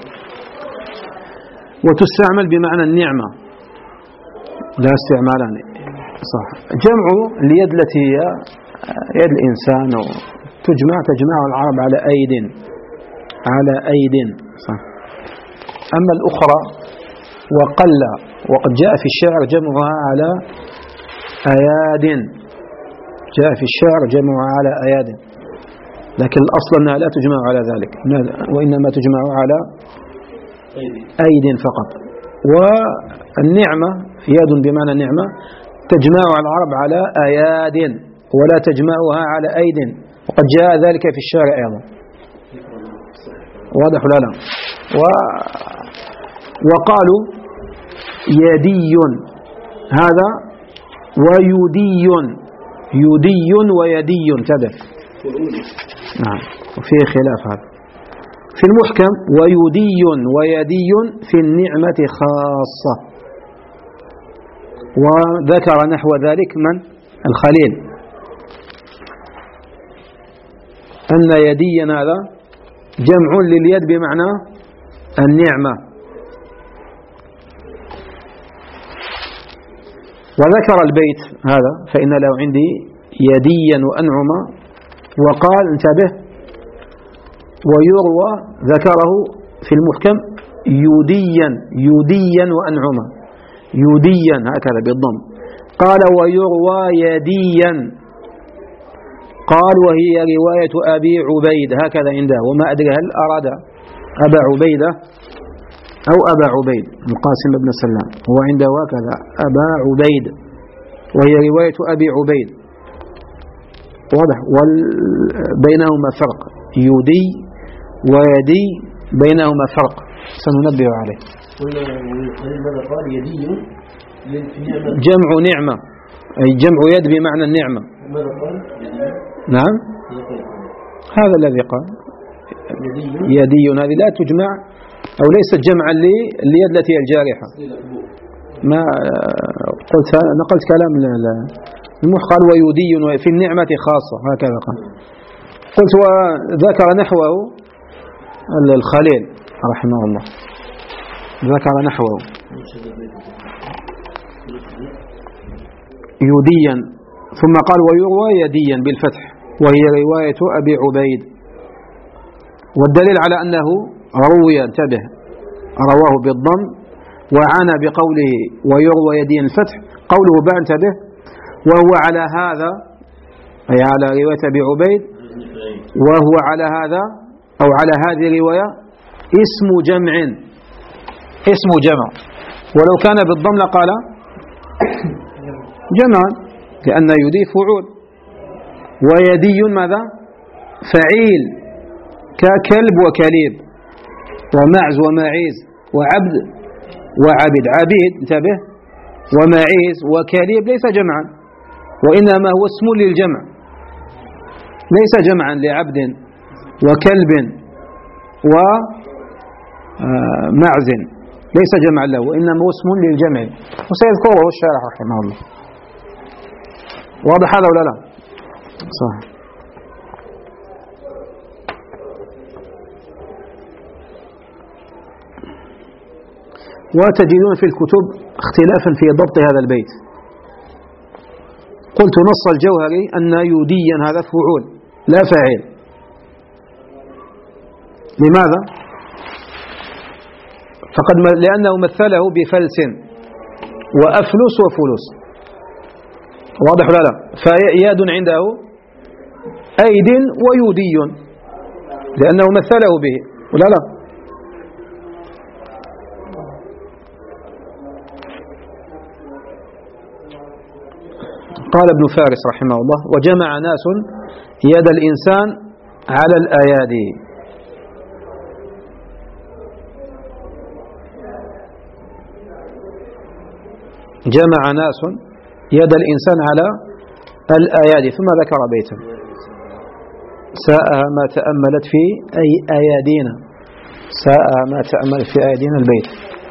وتستعمل بمعنى النعمة لا استعمالان صح. جمع اليد التي هي يد الإنسان تجمع تجمع العرب على أيد على أيد صح. أما الأخرى وقل وقد جاء في الشعر جمعها على أياد، جاء في الشعر جمعها على أياد، لكن الأصل أنها لا تجمع على ذلك وإنما تجمع على أيد فقط. والنعمة يد بمعنى النعمة تجمع العرب على أياد ولا تجمعها على أيد، وقد جاء ذلك في الشعر أيضا. واضح لا لا و وقالوا يدي هذا ويدي، يدي ويدي انتبه. نعم وفيه خلاف هذا في المحكم. ويدي ويدي في النعمة خاصة. وذكر نحو ذلك من؟ الخليل، أن يديا هذا جمع لليد بمعنى النعمة. وذكر البيت هذا فإن له عندي يديا وأنعما. وقال انتبه ويروى ذكره في المحكم يديا يديا وأنعما، يديا هكذا بالضم. قال ويروى يديا، قال وهي رواية أبي عبيد هكذا عنده، وما أدري هل أراد أبا عبيدة أو أبا عبيد القاسم بن سلام، هو عنده هكذا أبا عبيد وهي رواية أبي عبيد واضح. وبينهما فرق، يدي ويدي بينهما فرق سننبه عليه. ماذا قال؟ يدي جمع نعمة، أي جمع يد بمعنى النعمة. ماذا قال؟ نعم هذا الذي قال يدي هذه لا تجمع أو ليست جمعا لليد التي هي الجارحة. ما قلت نقلت كلام المحقل ويدي في النعمة خاصة هكذا قال. قلت وذكر نحوه الخليل رحمه الله، ذكر نحوه يديا ثم قال ويروى يديا بالفتح وهي رواية أبي عبيد. والدليل على أنه روي انتبه رواه بالضم وعانى بقوله ويروى يديا الفتح قوله بقى انتبه وهو على هذا أي على رواية أبي عبيد، وهو على هذا أو على هذه الرواية اسم جمع، اسم جمع، ولو كان بالضم لقال جمعا لأن يدي فعول، ويدي ماذا؟ فعيل ككلب وكليب ومعز وماعيز وعبد وعبد، عبيد انتبه وماعيز وكليب ليس جمعا وإنما هو اسم للجمع، ليس جمعا لعبد وكلب ومعز ليس جمعا له، وإنما هو اسم للجمع، وسيذكره الشارح رحمه الله. واضح هذا ولا لا؟ صح. وتجدون في الكتب اختلافا في ضبط هذا البيت. قلت نص الجوهري أن يوديا هذا فعول لا فاعل. لماذا؟ فقد لأنه مثله بفلس وأفلس وفلوس. واضح ولا لا؟ فياد عنده أيد ويودي لأنه مثله به ولا لا؟ قال ابن فارس رحمه الله: وجمع ناس يد الإنسان على الأيادي. جمع ناس يد الإنسان على الأيادي، ثم ذكر بيتا: ساءها ما تأملت في أي أيادينا، ساءها ما تأملت في أيادينا البيت.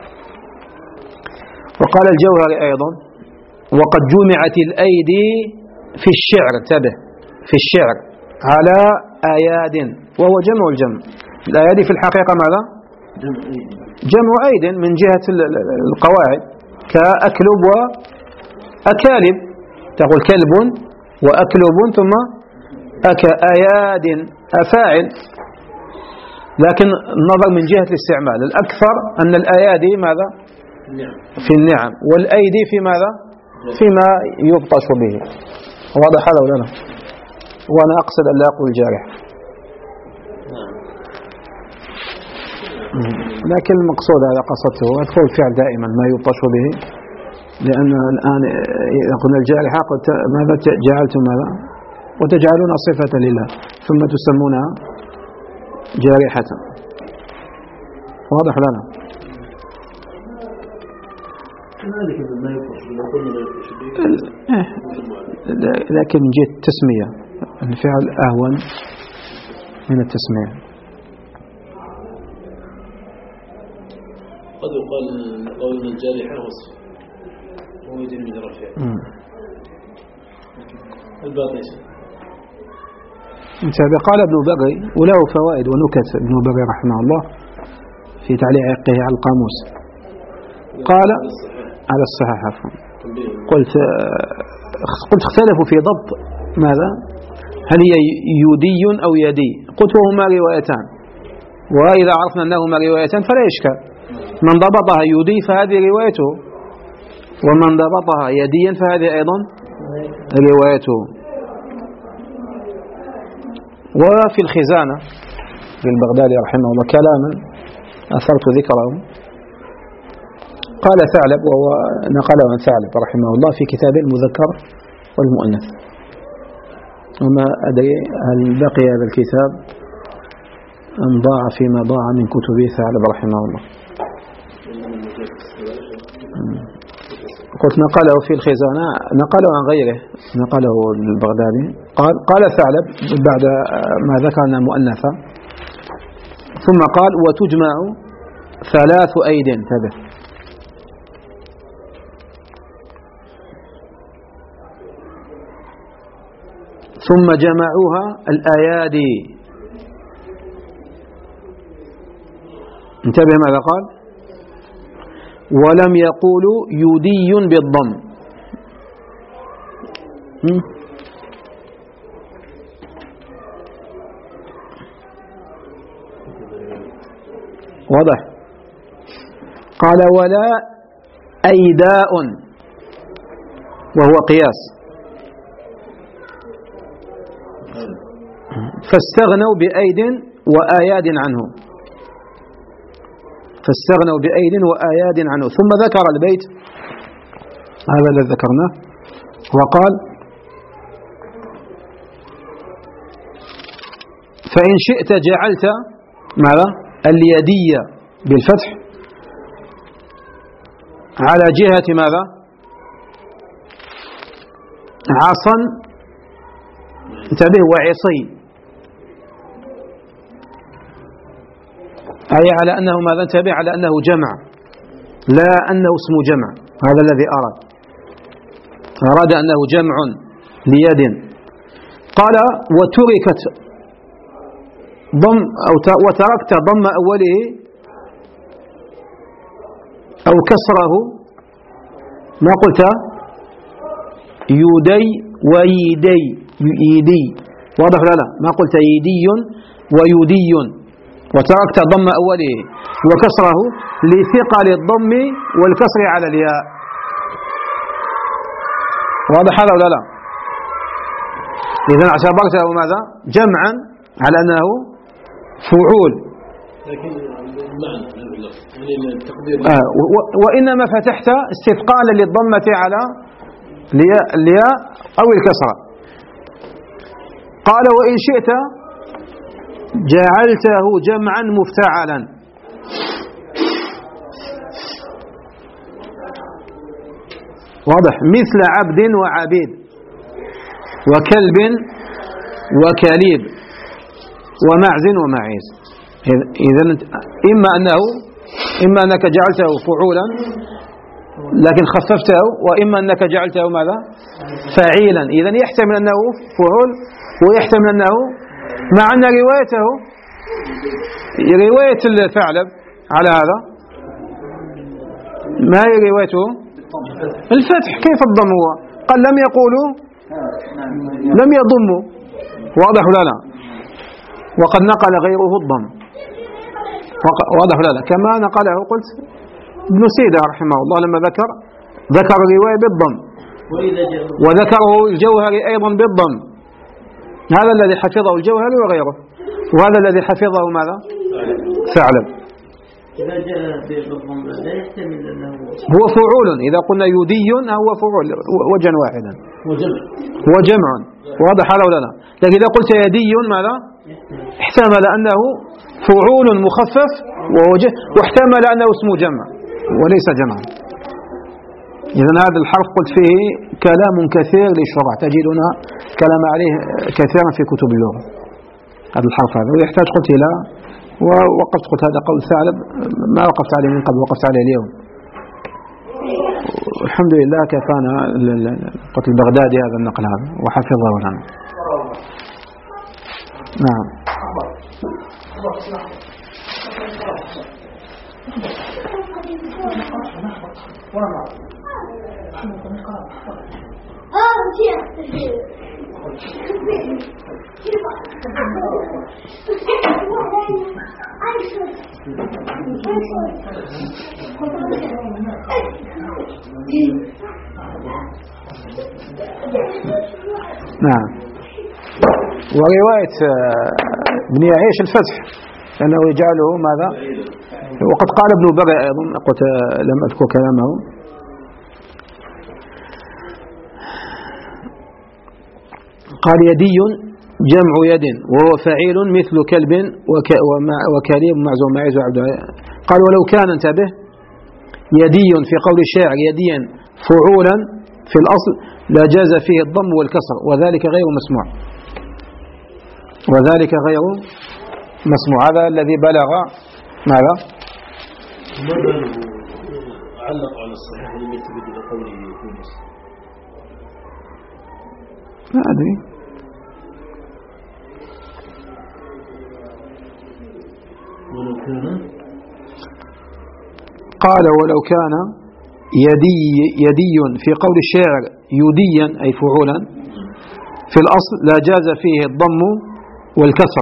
وقال الجوهري أيضا: وقد جمعت الأيدي في الشعر، انتبه، في الشعر على أياد، وهو جمع الجمع. الأيادي في الحقيقة ماذا؟ جمع أيد من جهة القواعد، كأكلب وأكالب، تقول كلب وأكلب ثم أك أياد أفاعل، لكن النظر من جهة الاستعمال الأكثر أن الأيادي ماذا؟ في النعم، والأيدي في ماذا؟ فيما يبطش به. واضح هذا ولا لا؟ وأنا أقصد أن لا أقول جارح، لكن المقصود هذا قصدته، أدخل الفعل دائما ما يبطش به، لأن الآن إذا قلنا الجارحة قد ماذا جعلتم ماذا؟ وتجعلون صفة لله ثم تسمونها جارحة. واضح لنا؟ لكن من جهة التسمية الفعل أهون من التسمية. قد يقال قول الجارحة وصف ويدل من رفع الباطل. قال ابن بغي، وله فوائد ونكت ابن بغي رحمه الله في تعليقه على القاموس. قال على الصحاح عفوا، قلت قلت اختلفوا في ضبط ماذا؟ هل هي يودي أو يدي؟ قلت وهما روايتان، وإذا عرفنا أنهما روايتان فلا إشكال. من ضبطها يودي فهذه روايته، ومن ضبطها يديا فهذه أيضا روايته. وفي الخزانة للبغدادي رحمه الله كلاما أثرت ذكره، قال ثعلب، وهو نقله عن ثعلب رحمه الله في كتابه المذكر والمؤنث. وما أدري هل بقي هذا الكتاب أم ضاع فيما ضاع من كتب ثعلب رحمه الله. قلت نقله في الخزانة، نقله عن غيره، نقله البغدادي. قال قال ثعلب بعد ما ذكرنا مؤنثا، ثم قال: وتجمع ثلاث أيد، انتبه، ثم جمعوها الأيادي. انتبه ماذا قال؟ ولم يقولوا يودي بالضم. واضح؟ قال: ولا أيداء، وهو قياس، فاستغنوا بأيد وآياد عنه، فاستغنوا بأيد وآياد عنه. ثم ذكر البيت هذا الذي ذكرناه، وقال: فإن شئت جعلت ماذا؟ اليدية بالفتح على جهة ماذا؟ عصا، انتبه، وعصي، أي على أنه ماذا؟ انتبه على أنه جمع، لا أنه اسم جمع، هذا الذي أراد أراد أنه جمع ليد. قال وتركت ضم أو وتركت ضم أوله أو كسره، ما قلت يدي ويدي يدي، واضح لا لا ما قلت يدي ويدي، وتركت ضم أوله وكسره لثقل الضم والكسر على الياء، واضح هذا ولا لا؟ إذن اعتبرته ماذا؟ جمعا على أنه فعول، لكن المعنى التقدير آه وإنما فتحت استثقالا للضمة على الياء أو الكسرة. قال وإن شئت جعلته جمعا مفتعلا، واضح، مثل عبد وعبيد وكلب وكليب ومعز ومعيز. إذن إما أنه إما أنك جعلته فعولا لكن خففته، وإما أنك جعلته ماذا؟ فعيلا. إذن يحتمل أنه فعول ويحتمل أنه، مع أن روايته رواية الثعلب على هذا ما هي روايته؟ الفتح. كيف الضم؟ هو قال لم يقولوا لم يضموا، واضح ولا لا؟ وقد نقل غيره الضم، واضح ولا لا؟ كما نقله قلت ابن سيدة رحمه الله لما ذكر ذكر الرواية بالضم، وذكره الجوهري أيضا بالضم، هذا الذي حفظه الجوهري وغيره، وهذا الذي حفظه ماذا؟ ثعلب. إذا جاء بالضم لا يحتمل أنه هو فعول، إذا قلنا يدي هو فعول وجها واحدا وجمع، واضح هذا ولا لا؟ لكن إذا قلت يدي ماذا؟ احتمل أنه فعول مخفف ووجه، واحتمل أنه اسم جمع وليس جمعا. إذن هذا الحرف قلت فيه كلام كثير للشرع، تجدنا كلام عليه كثيرا في كتب اللغة، هذا الحرف هذا، ويحتاج قلت إلى، ووقفت قلت هذا قول ثعلب ما وقفت عليه من قبل، وقفت عليه اليوم. الحمد لله كفانا قلت البغدادي هذا النقل هذا وحفظه لنا. نعم. نعم. ورواية ابن يعيش الفتح لأنه يجعله ماذا؟ وقد قال ابن برع أيضا، قلت لم أذكر كلامه، قال يدي جمع يد وهو فعيل مثل كلب وكليب ومعز ومعيز وعبد. قال ولو كان انتبه يدي في قول الشاعر يديا فعولا في الأصل لجاز فيه الضم والكسر، وذلك غير مسموع، وذلك غير مسموع. هذا الذي بلغ ماذا؟ ماذا علق على الصحيح لم يثبت إلى قوله يونس؟ ما أدري. ولو كان قال ولو كان يدي يدي في قول الشاعر يديا أي فعولا في الأصل لا جاز فيه الضم والكسر،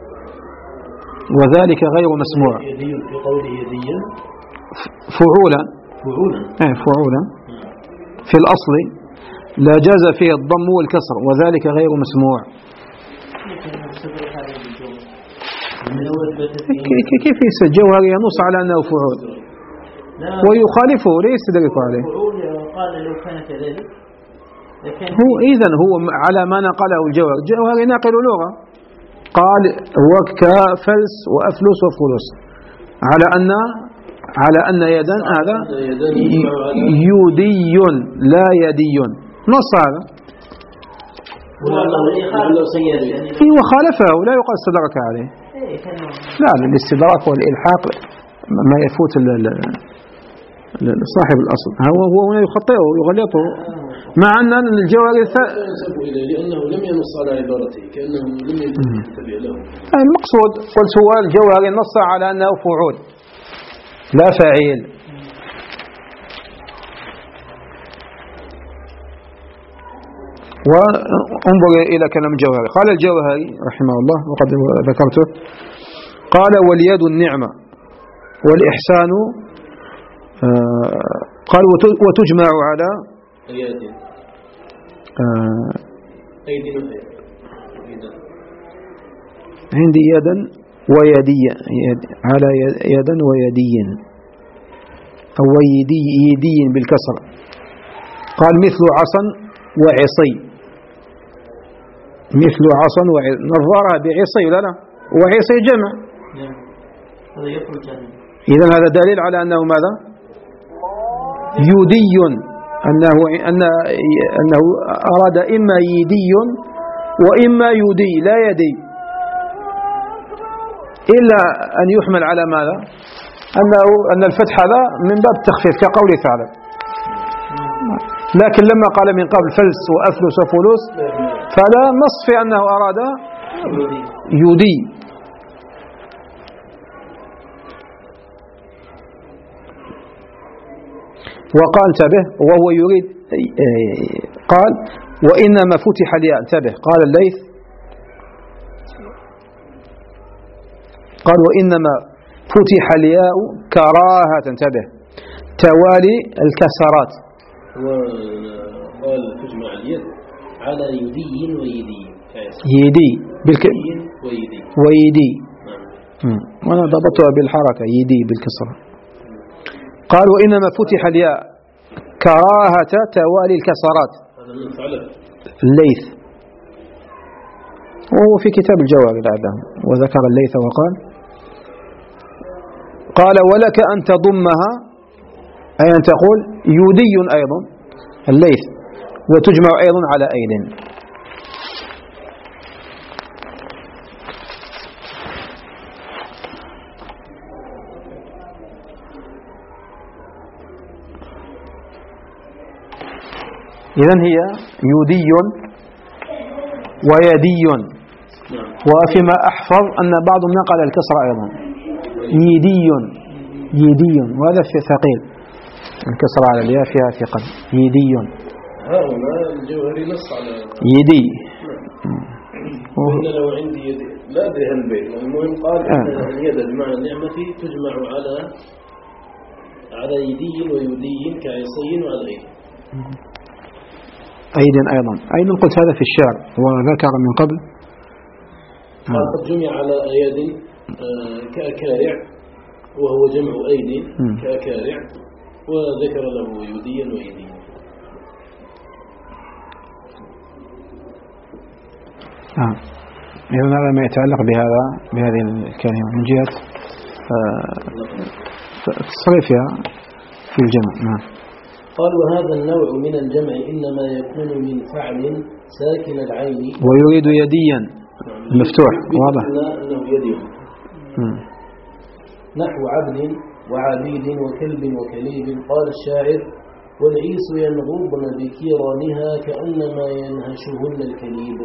وذلك غير مسموع. يدي في قوله يديا فعولا فعولا أي فعولا في الأصل لا جاز فيه الضم والكسر، وذلك غير مسموع. كيف الجوهر ينص على أنه فعول ويخالفه ليس يستدرك عليه؟ قال لو كان كذلك هو إذن هو على ما نقله الجوهر، الجوهر ناقل لغة، قال هو كفلس وأفلس وفلس على أن على أن يدا هذا يدي لا يدي، نص هذا هو خالفه لا يقال استدرك عليه، لا الاستدراك والإلحاق ما يفوت صاحب الأصل هو هو هنا يخطئه ويغلطه، مع أن الجوهري ينسب إليه لأنه لم ينص على عبارته كأنه لم ينتبه له. المقصود قلت هو الجوهري نص على أنه فعول لا فاعل. وانظر إلى كلام الجوهري. قال الجوهري رحمه الله وقد ذكرته، قال واليد النعمة والإحسان آه قال وتجمع على أياد آه أيدي عندي يدا ويدي يد على يدا ويدي أو يدي يدي بالكسر. قال مثل عصا وعصي، مثل عصا وعصي نظرها بعصي لا لا وعصي جمع، إذن هذا دليل على أنه ماذا يدي، أنه أن أنه أراد إما يدي وإما يدي لا يدي، إلا أن يحمل على ماذا أنه أن الفتح هذا من باب التخفيف كقوله تعالى. لكن لما قال من قبل فلس وأفلس وفلوس فلا نص في أنه أراد يدي. وقال انتبه وهو يريد قال وإنما فتح الياء انتبه قال الليث قال وإنما فتح الياء كراهة انتبه توالي الكسرات. قال تجمع اليد على يدي ويدي يدي بالك ويدي ويدي نعم. وانا ضبطها بالحركة يدي بالكسرة. قال وإنما فتح الياء كراهة توالي الكسرات الليث، وهو في كتاب الجواب الأعلام وذكر الليث وقال قال ولك أن تضمها أي أن تقول يدي أيضا الليث وتجمع أيضا على أيد. إذن هي يدي ويدي، وفيما أحفظ أن بعضهم نقل الكسر أيضا يدي يدي، وهذا في ثقيل الكسر على الياء فيها ثقل يدي. هؤلاء الجوهري نص على يدي وإن لو عندي يدي لا أدري هالبيت. المهم قال أن اليد بمعنى النعمة تجمع على على يدي ويدي كعصي وعلى أيد أيضا أيضا أيضا قلت هذا في الشعر وذكر من قبل قال قد جمع على أياد كأكارع وهو جمع أيد كأكارع وذكر له يديا ويديا. آه. إذن هذا ما يتعلق بهذا بهذه الكلمة من جهة تصريفها في الجمع. نعم. قال وهذا النوع من الجمع إنما يكون من فعل ساكن العين ويريد يديا مفتوح واضح أنه يدي نحو عبد وعبيد وكلب وكليب. قال الشاعر والعيس ينغوبن بكيرانها كأنما ينهشهن الكليب.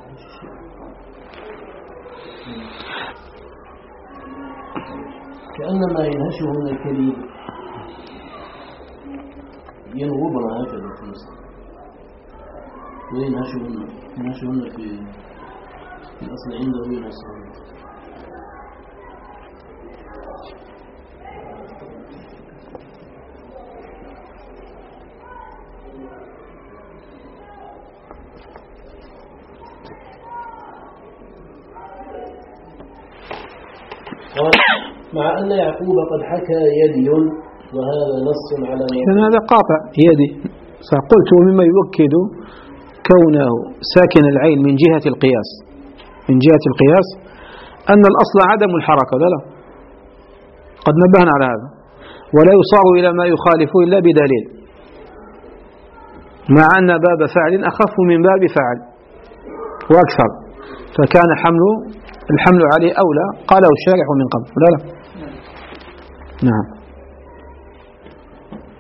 كأنما ينهشهن الكليب ينغوبن هكذا في مصر وينهشهن ينهشهن في في الأصل عنده ينهشهن. مع أن يعقوب قد حكى يدي وهذا نص على إذن هذا قاطع يدي. فقلت مما يؤكد كونه ساكن العين من جهة القياس من جهة القياس أن الأصل عدم الحركة لا لا قد نبهنا على هذا، ولا يصار إلى ما يخالف إلا بدليل، مع أن باب فعل أخف من باب فعل وأكثر، فكان حمل الحمل عليه أولى قاله الشارح من قبل لا لا. نعم.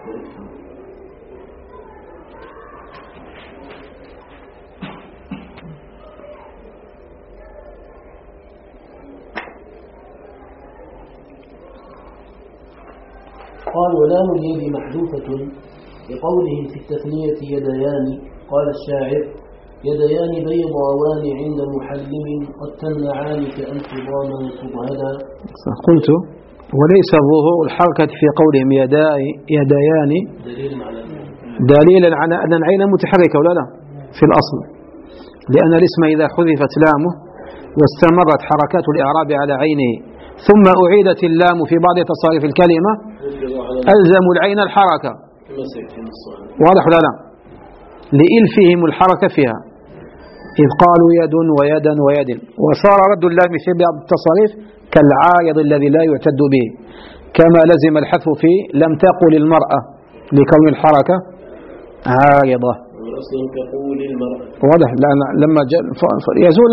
قال ولام اليد محذوفة لقوله في التثنية يديان. قال الشاعر يديان بيضاوان عند محلم قد تنعان كأن تضاما تضهدا. قلت وليس ظهور الحركة في قولهم يداي يديان دليلا على أن العين متحركة ولا لا في الأصل، لأن الاسم إذا حذفت لامه واستمرت حركات الإعراب على عينه ثم أعيدت اللام في بعض تصاريف الكلمة ألزموا العين الحركة، واضح ولا لا؟ لإلفهم الحركة فيها إذ قالوا يد ويدا ويد، وصار رد اللام في بعض التصاريف كالعارض الذي لا يعتد به، كما لزم الحذف في لم تقل المرأة لكون الحركة عارضة. واضح، لأن لما يزول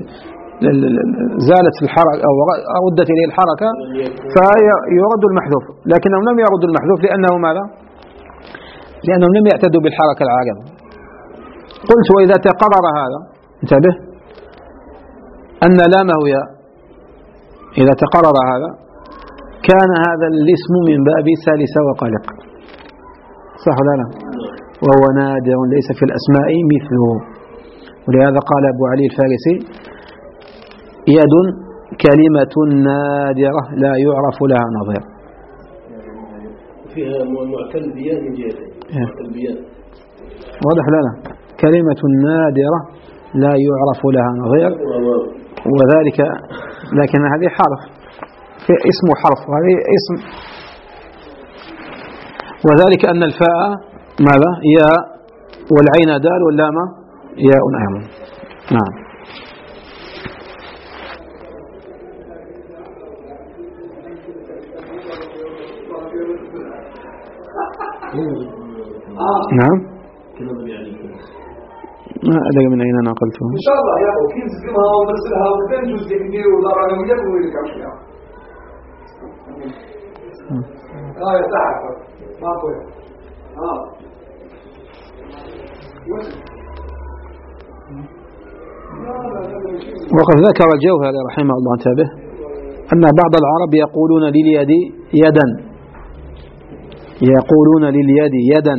زالت الحركة أو ردت إليه الحركة فيرد المحذوف، لكنهم لم يردوا المحذوف لأنه ماذا؟ لأنهم لم يعتدوا بالحركة العارضة. قلت وإذا تقرر هذا انتبه أن لامه يا إذا تقرر هذا كان هذا الاسم من باب ثالث وقلق، صح ولا لا؟ وهو نادر ليس في الأسماء مثله، ولهذا قال أبو علي الفارسي يد كلمة نادرة لا يعرف لها نظير. فيها معتل بيان من جهتين. واضح لا لا كلمة نادرة لا يعرف لها نظير، وذلك لكن هذه حرف في اسم حرف وهذه اسم، وذلك أن الفاء ماذا؟ ياء والعين دال واللام ياء أيضا. نعم. نعم. ما أدري من أين نقلته. إن شاء الله يا أخو كيف تسلمها ونرسلها وبين جزء كبير وضرر ويكون لك أشياء. آه يا تعرف ما أقول. آه. وقد ذكر الجوهري رحمه الله انتبه أن بعض العرب يقولون لليد يدا، يقولون لليد يدا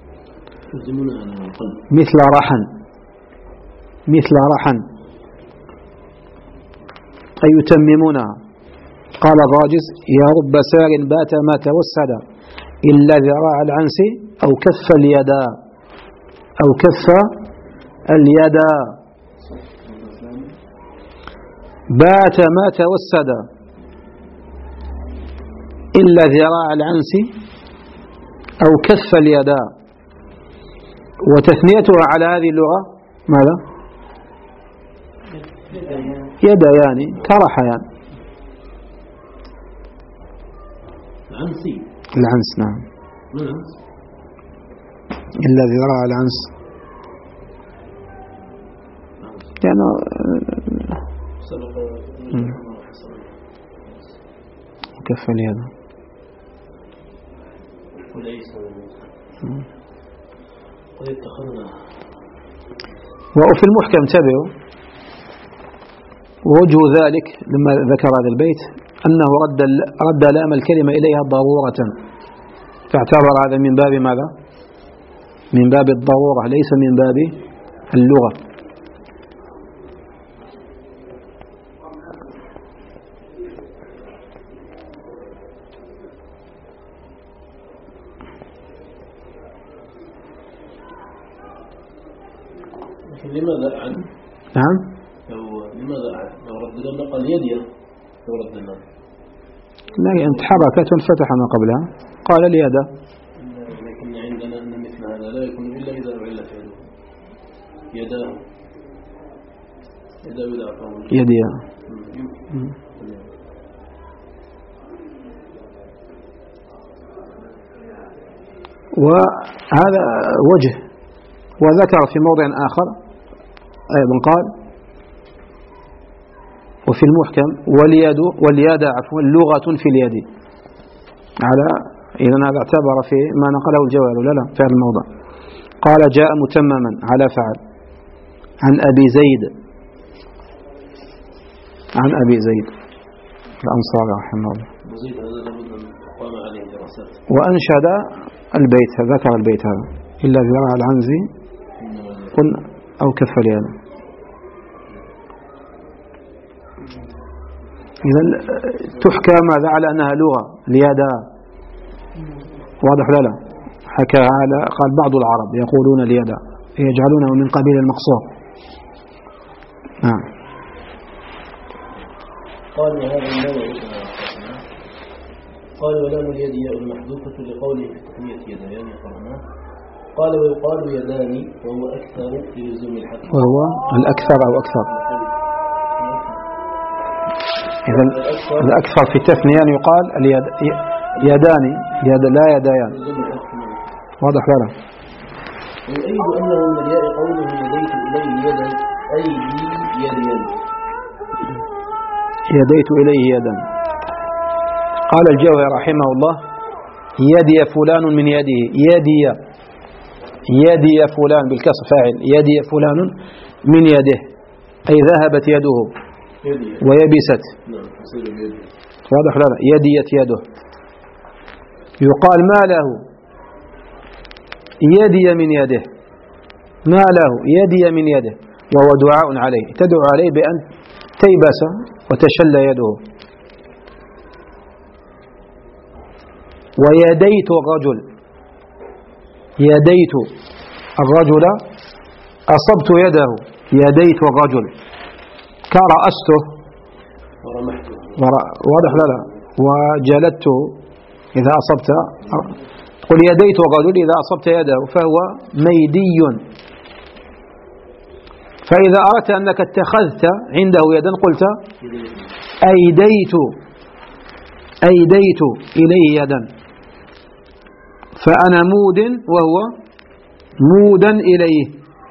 مثل رحن، مثل رحن أي يتممونها. قال الراجز يا رب سار بات ما توسد إلا ذراع العنس أو كف اليدا أو كف اليدا، بات ما توسد إلا ذراع العنس أو كف اليدا. وتثنيتها على هذه اللغة ماذا؟ يديان كرحيان. العنسي العنس نعم. إلا ذراع العنس لأنه كف اليد وفي المحكم تبعوا ووجه ذلك لما ذكر هذا البيت أنه رد رد لام الكلمة إليها ضرورة، فاعتبر هذا من باب ماذا؟ من باب الضرورة ليس من باب اللغة. لماذا عن؟ نعم. لو لماذا عن؟ لو ردنا قال يدي لو ردنا. لا أنت حركة فتح ما قبلها قال اليد. لكن عندنا أن مثل هذا لا يكون إلا إذا أعل فعله. يداه. يداه إذا أعطاه. يديه. وهذا وجه. وذكر في موضع آخر أيضا قال وفي المحكم واليد واليد عفوا لغة في اليد على إذن هذا اعتبر في ما نقله الجواب لا لا فعل الموضع. قال جاء متمما على فعل عن أبي زيد عن أبي زيد الأنصاري رحمه الله. وأنشد البيت ذكر البيت هذا إلا ذراع العنزي قل أو كف اليد. إذن تحكى ماذا على أنها لغة اليدا واضح لا لا حكى على قال بعض العرب يقولون اليدا يجعلونه من قبيل المقصور. نعم. قال وهذا النوع قال ولام اليد ياء المحذوفة لقوله في تسمية يديان قرناه. قال ويقال يدان وهو أكثر للزوم الحق وهو الأكثر أو أكثر. إذن الأكثر في التثنية يقال اليد يدان يد لا يديان واضح ولا. ويؤيد أنه من الياء قوله يديت إليه يدا أيدي يديان يديت إليه يدا. قال الجوهري رحمه الله يدي فلان من يده يدي يدي فلان بالكسر فاعل يدي فلان من يده أي ذهبت يده ويبست واضح لا لا يديت يده. يقال ما له يدي من يده ما له يدي من يده وهو دعاء عليه تدعو عليه بأن تيبس وتشل يده. ويديت الرجل يديت الرجل أصبت يده يديت الرجل كرأسته واضح لا لا وجلدته إذا أصبت قل يديت الرجل إذا أصبت يده فهو ميدي. فإذا أردت أنك اتخذت عنده يدا قلت أيديت أيديت إليه يدا فأنا مود وهو مودا إليه.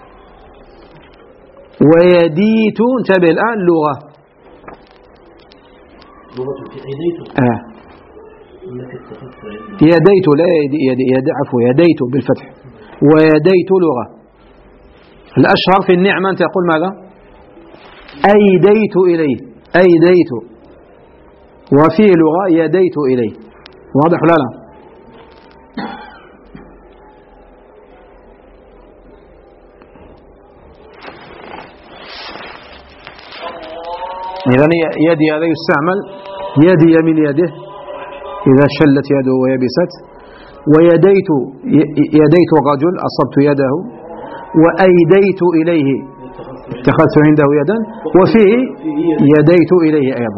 ويديت انتبه الآن لغة آه. يديت لا يدي يدي عفوا يديت بالفتح ويديت لغة. الأشهر في النعمة أن تقول ماذا أيديت إليه أيديت وفي لغة يديت إليه واضح لا لا. إذن يدي هذا يستعمل يدي من يده إذا شلت يده ويبست. ويديت يديت الرجل أصبت يده وأيديت إليه اتخذت عنده يدا وفيه يديت إليه أيضا.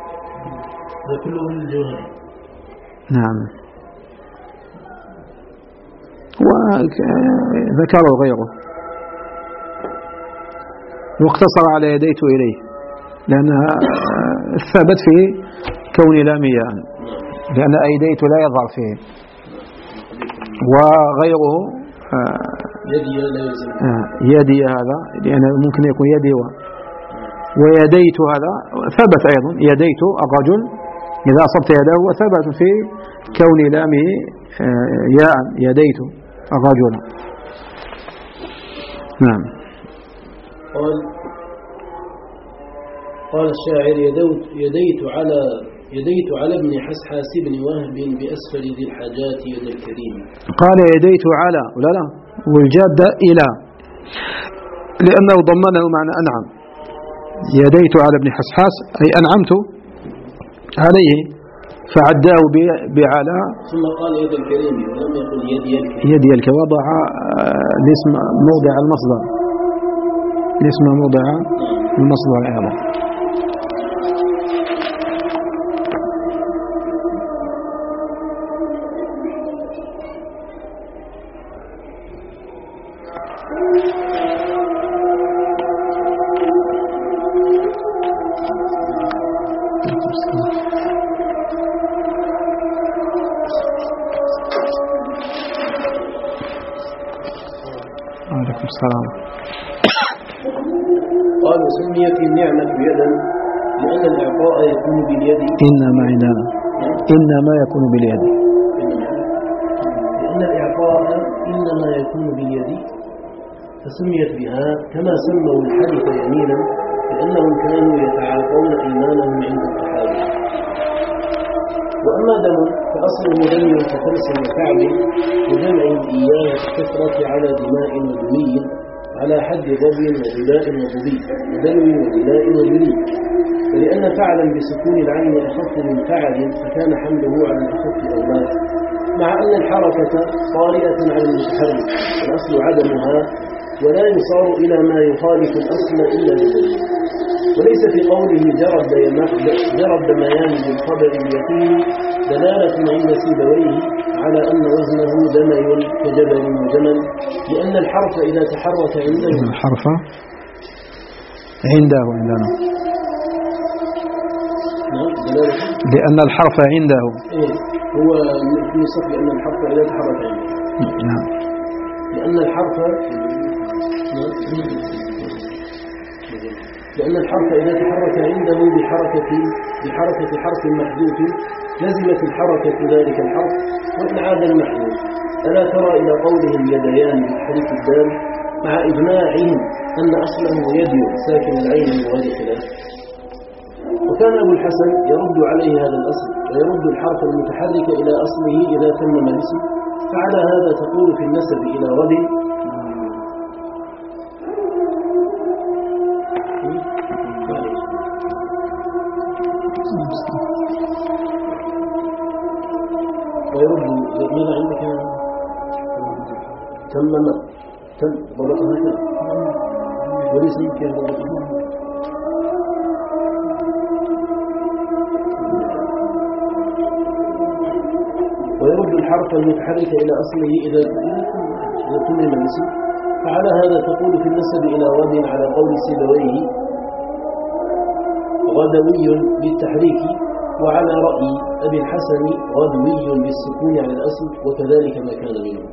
نعم. وذكره غيره واقتصر على يديت إليه لأنها ثبت في كون لامية لأن أيديت لا يظهر فيه. وغيره يدي هذا لأنه ممكن يكون يدي و ويديت هذا ثبت أيضا يديت الرجل إذا أصبت يده وثبت في كون لامه ياء يديت الرجل. نعم. قال قال الشاعر يديت, يديت على يديت على ابن حسحاس بن وهب بأسفل ذي الحاجات يد الكريم. قال يديت على ولا لا والجاد إلى لأنه ضمنه معنى أنعم. يديت على ابن حسحاس أي أنعمت عليه فعداه بعلى ثم قال يد الكريم ولم يقل يدي الكريم يدي الكريم وضع الاسم موضع المصدر الاسم موضع المصدر أيضا. عليكم السلام. قال سميت النعمة يدا لأن الإعطاء يكون باليد إنما عندنا إنما يكون باليد الإعطاء إنما يكون باليد فسميت بها كما سموا الحلف يمينا لأنهم كانوا يتعاطون إيمانهم عند التحالف. وأما دم فأصله دم كفلس وكعب وجمع إياه الكثرة على دماء ودمي على حد ضبي وغلاء وضبي ودلو وغلاء وجلي. ولأن فعلا بسكون العين أخف من فعل فكان حمله على الأخف أولاد، مع أن الحركة طارئة على المتحرك والأصل عدمها، ولا يصار إلى ما يخالف الأصل إلا بدليل. وليس في قوله جرى الدميان بالخبر اليقين دلالة عند سيبويه على أن وزنه دمي كجبل وجمل، لأن الحرف إذا تحرك عنده الحرف عنده عندنا لأن الحرف عنده إيه هو في صف لأن الحرف إذا تحرك عنده نعم لأن الحرف لأن الحرف إذا تحرك عنده بحركة بحركة حرف محذوف لزمت الحركة ذلك الحرف وإن عاد المحذوف. ألا ترى إلى قولهم يديان بحرف الدال مع إجماعهم أن أصله يد ساكن العين وهذه خلاف. وكان أبو الحسن يرد عليه هذا الأصل ويرد الحرف المتحرك إلى أصله إذا تمم الاسم، فعلى هذا تقول في النسب إلى رد ويرد. ماذا عندك تمم تم ضبطها كذا والاسم كيف ضبطها ويرد الحرف المتحرك إلى أصله إذا تمم الاسم، فعلى هذا تقول في النسب إلى رد على قول سيبويه غدوي بالتحريك، وعلى رأي أبي الحسن غدوي بالسكون على الأصل وكذلك ما كان منه.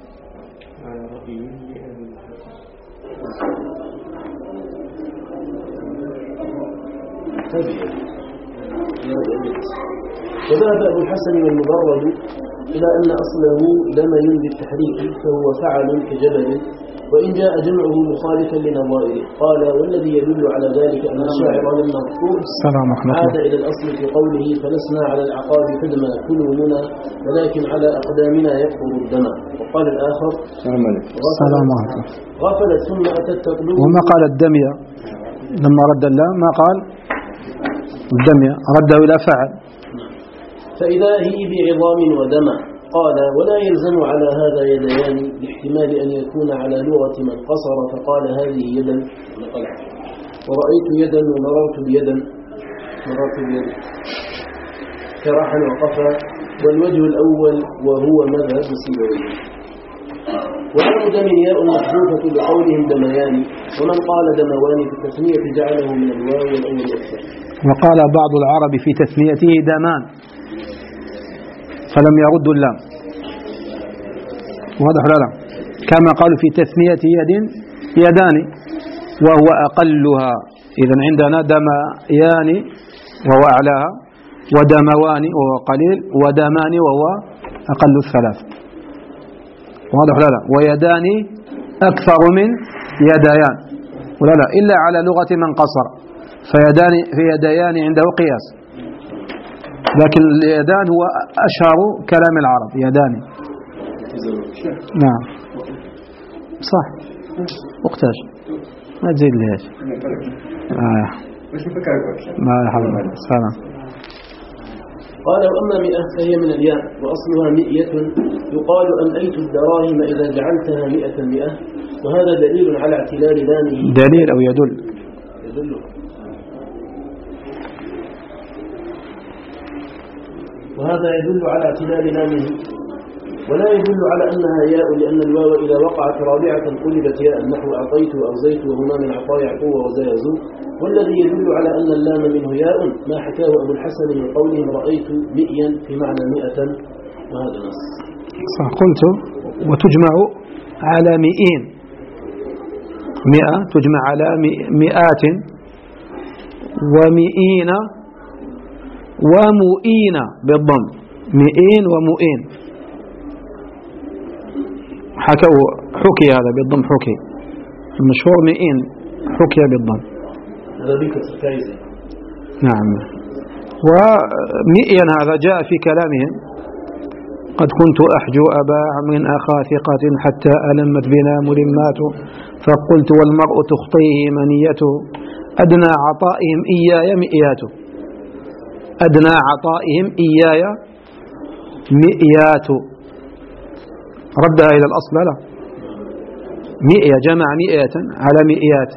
وذهب أبو الحسن والمبرد إلى أن أصله دمي بالتحريك فهو فعل كجبل، وإن جاء جمعه مخالفا لنظائره. قال والذي يدل على ذلك أن الشاعر لما مذكور عاد إلى الأصل في قوله فلسنا على العقاب خدما كلوا منا ولكن على أقدامنا يكفر الدماء. وقال الآخر غفلت ثم أتت تقلب. وما قال الدمية لما رد اللام ما قال الدمية رده إلى فعل. فإذا هي بعظام ودم. قال ولا يلزم على هذا يديان لاحتمال أن يكون على لغة من قصر فقال هذه يدا ورأيت يدا ومررت بيدا مررت بيدا كراحا وقفا، والوجه الأول وهو مذهب سيبويه. ولم دم ياء محذوفة لقولهم دميان، ومن قال دموان في التثنية جعله من الواو والأول أكثر. وقال بعض العرب في تثنيته دمان فلم يردوا اللام، واضح لا لا كما قالوا في تثنية يد يدان وهو أقلها. إذن عندنا دميان وهو أعلاها، ودموان وهو قليل، ودمان وهو أقل الثلاث، واضح لا لا ويدان أكثر من يديان ولا لا إلا على لغة من قصر، فيدان في يديان عنده قياس، لكن اليدان هو أشهر كلام العرب يدان. نعم صح وقتاش ما تزيد ليش آه. ما حول سلام. قال وأما مئة فهي من الياء وأصلها مئية، يقال أمئيت الدراهم إذا جعلتها مئة مئة، وهذا دليل على اعتلال لامه. دليل أو يدل يدل وهذا يدل على اعتلال لامه، ولا يدل على أنها ياء لأن الواو إذا وقعت رابعة قلبت ياء نحو أعطيت وأوزيت وهما من عطاء يعقوب وزيزو. والذي يدل على أن اللام منه ياء ما حكاه أبو الحسن من قولهم رأيت مئيا في معنى مئة، وهذا نص. صح قلت وتجمع على مئين، مئة تجمع على مئات ومئين ومؤين بالضم، مئين ومؤين حكوا حكي هذا بالضم حكي، المشهور مئين حكي بالضم. هذا بكسر كايزة. نعم. ومئيا هذا جاء في كلامهم: قد كنت أحجو أبا عمرو أخا ثقة حتى ألمت بنا ملمات، فقلت والمرء تخطيه منيته أدنى عطائهم إياي مئيات. أدنى عطائهم إياي مئيات، ردها إلى الأصل لا، مئية جمع مئية على مئيات.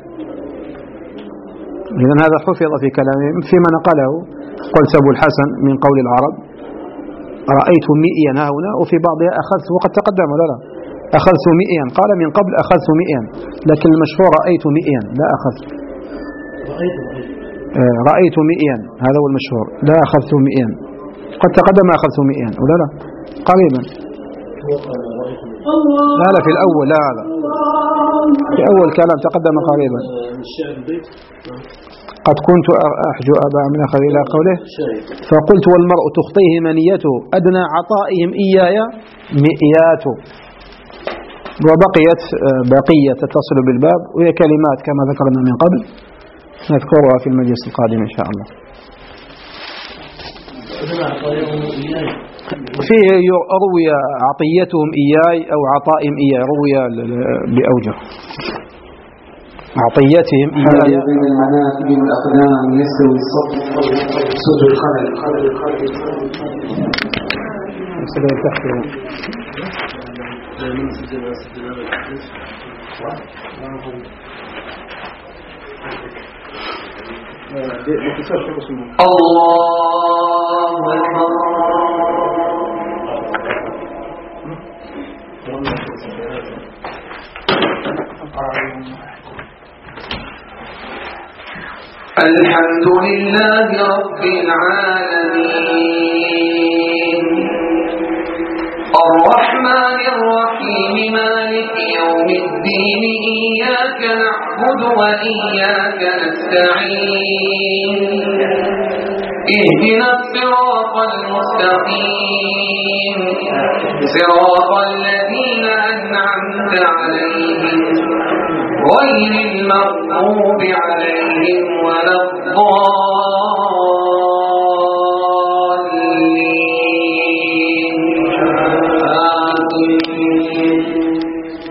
إذن هذا حفظ في كلامهم فيما نقله. قلت أبو الحسن من قول العرب: رأيت مئيا هنا، وفي بعضها أخذت، وقد تقدم ولا لا، أخذت مئيا، قال من قبل أخذت مئيا، لكن المشهور رأيت مئيا لا أخذت. رأيت مئيا هذا هو المشهور، لا أخذت مئيا. قد تقدم أخذت مئيا ولا لا، قريبا. لا لا في الأول، لا هذا في أول كلام تقدم قريبا. قد كنت أحجو أبا من أخذ إلى قوله: فقلت والمرء تخطيه منيته أدنى عطائهم إياي مئيات. وبقيت بقية تتصل بالباب، وهي كلمات كما ذكرنا من قبل نذكرها في المجلس القادم إن شاء الله. فيه روي عطيتهم إياي أو عطائهم إياي، روي بأوجه. عطيتهم إياي بين المناكب والأقدام يستوي الصف صوت الخلل الخلل الخلل الله أكبر. الحمد لله رب العالمين الرحمن الرحيم مالك يوم الدين إياك نعبد وإياك نستعين اهدنا الصراط المستقيم صراط الذين أنعمت عليهم غير المغضوب عليهم ولا الضالين.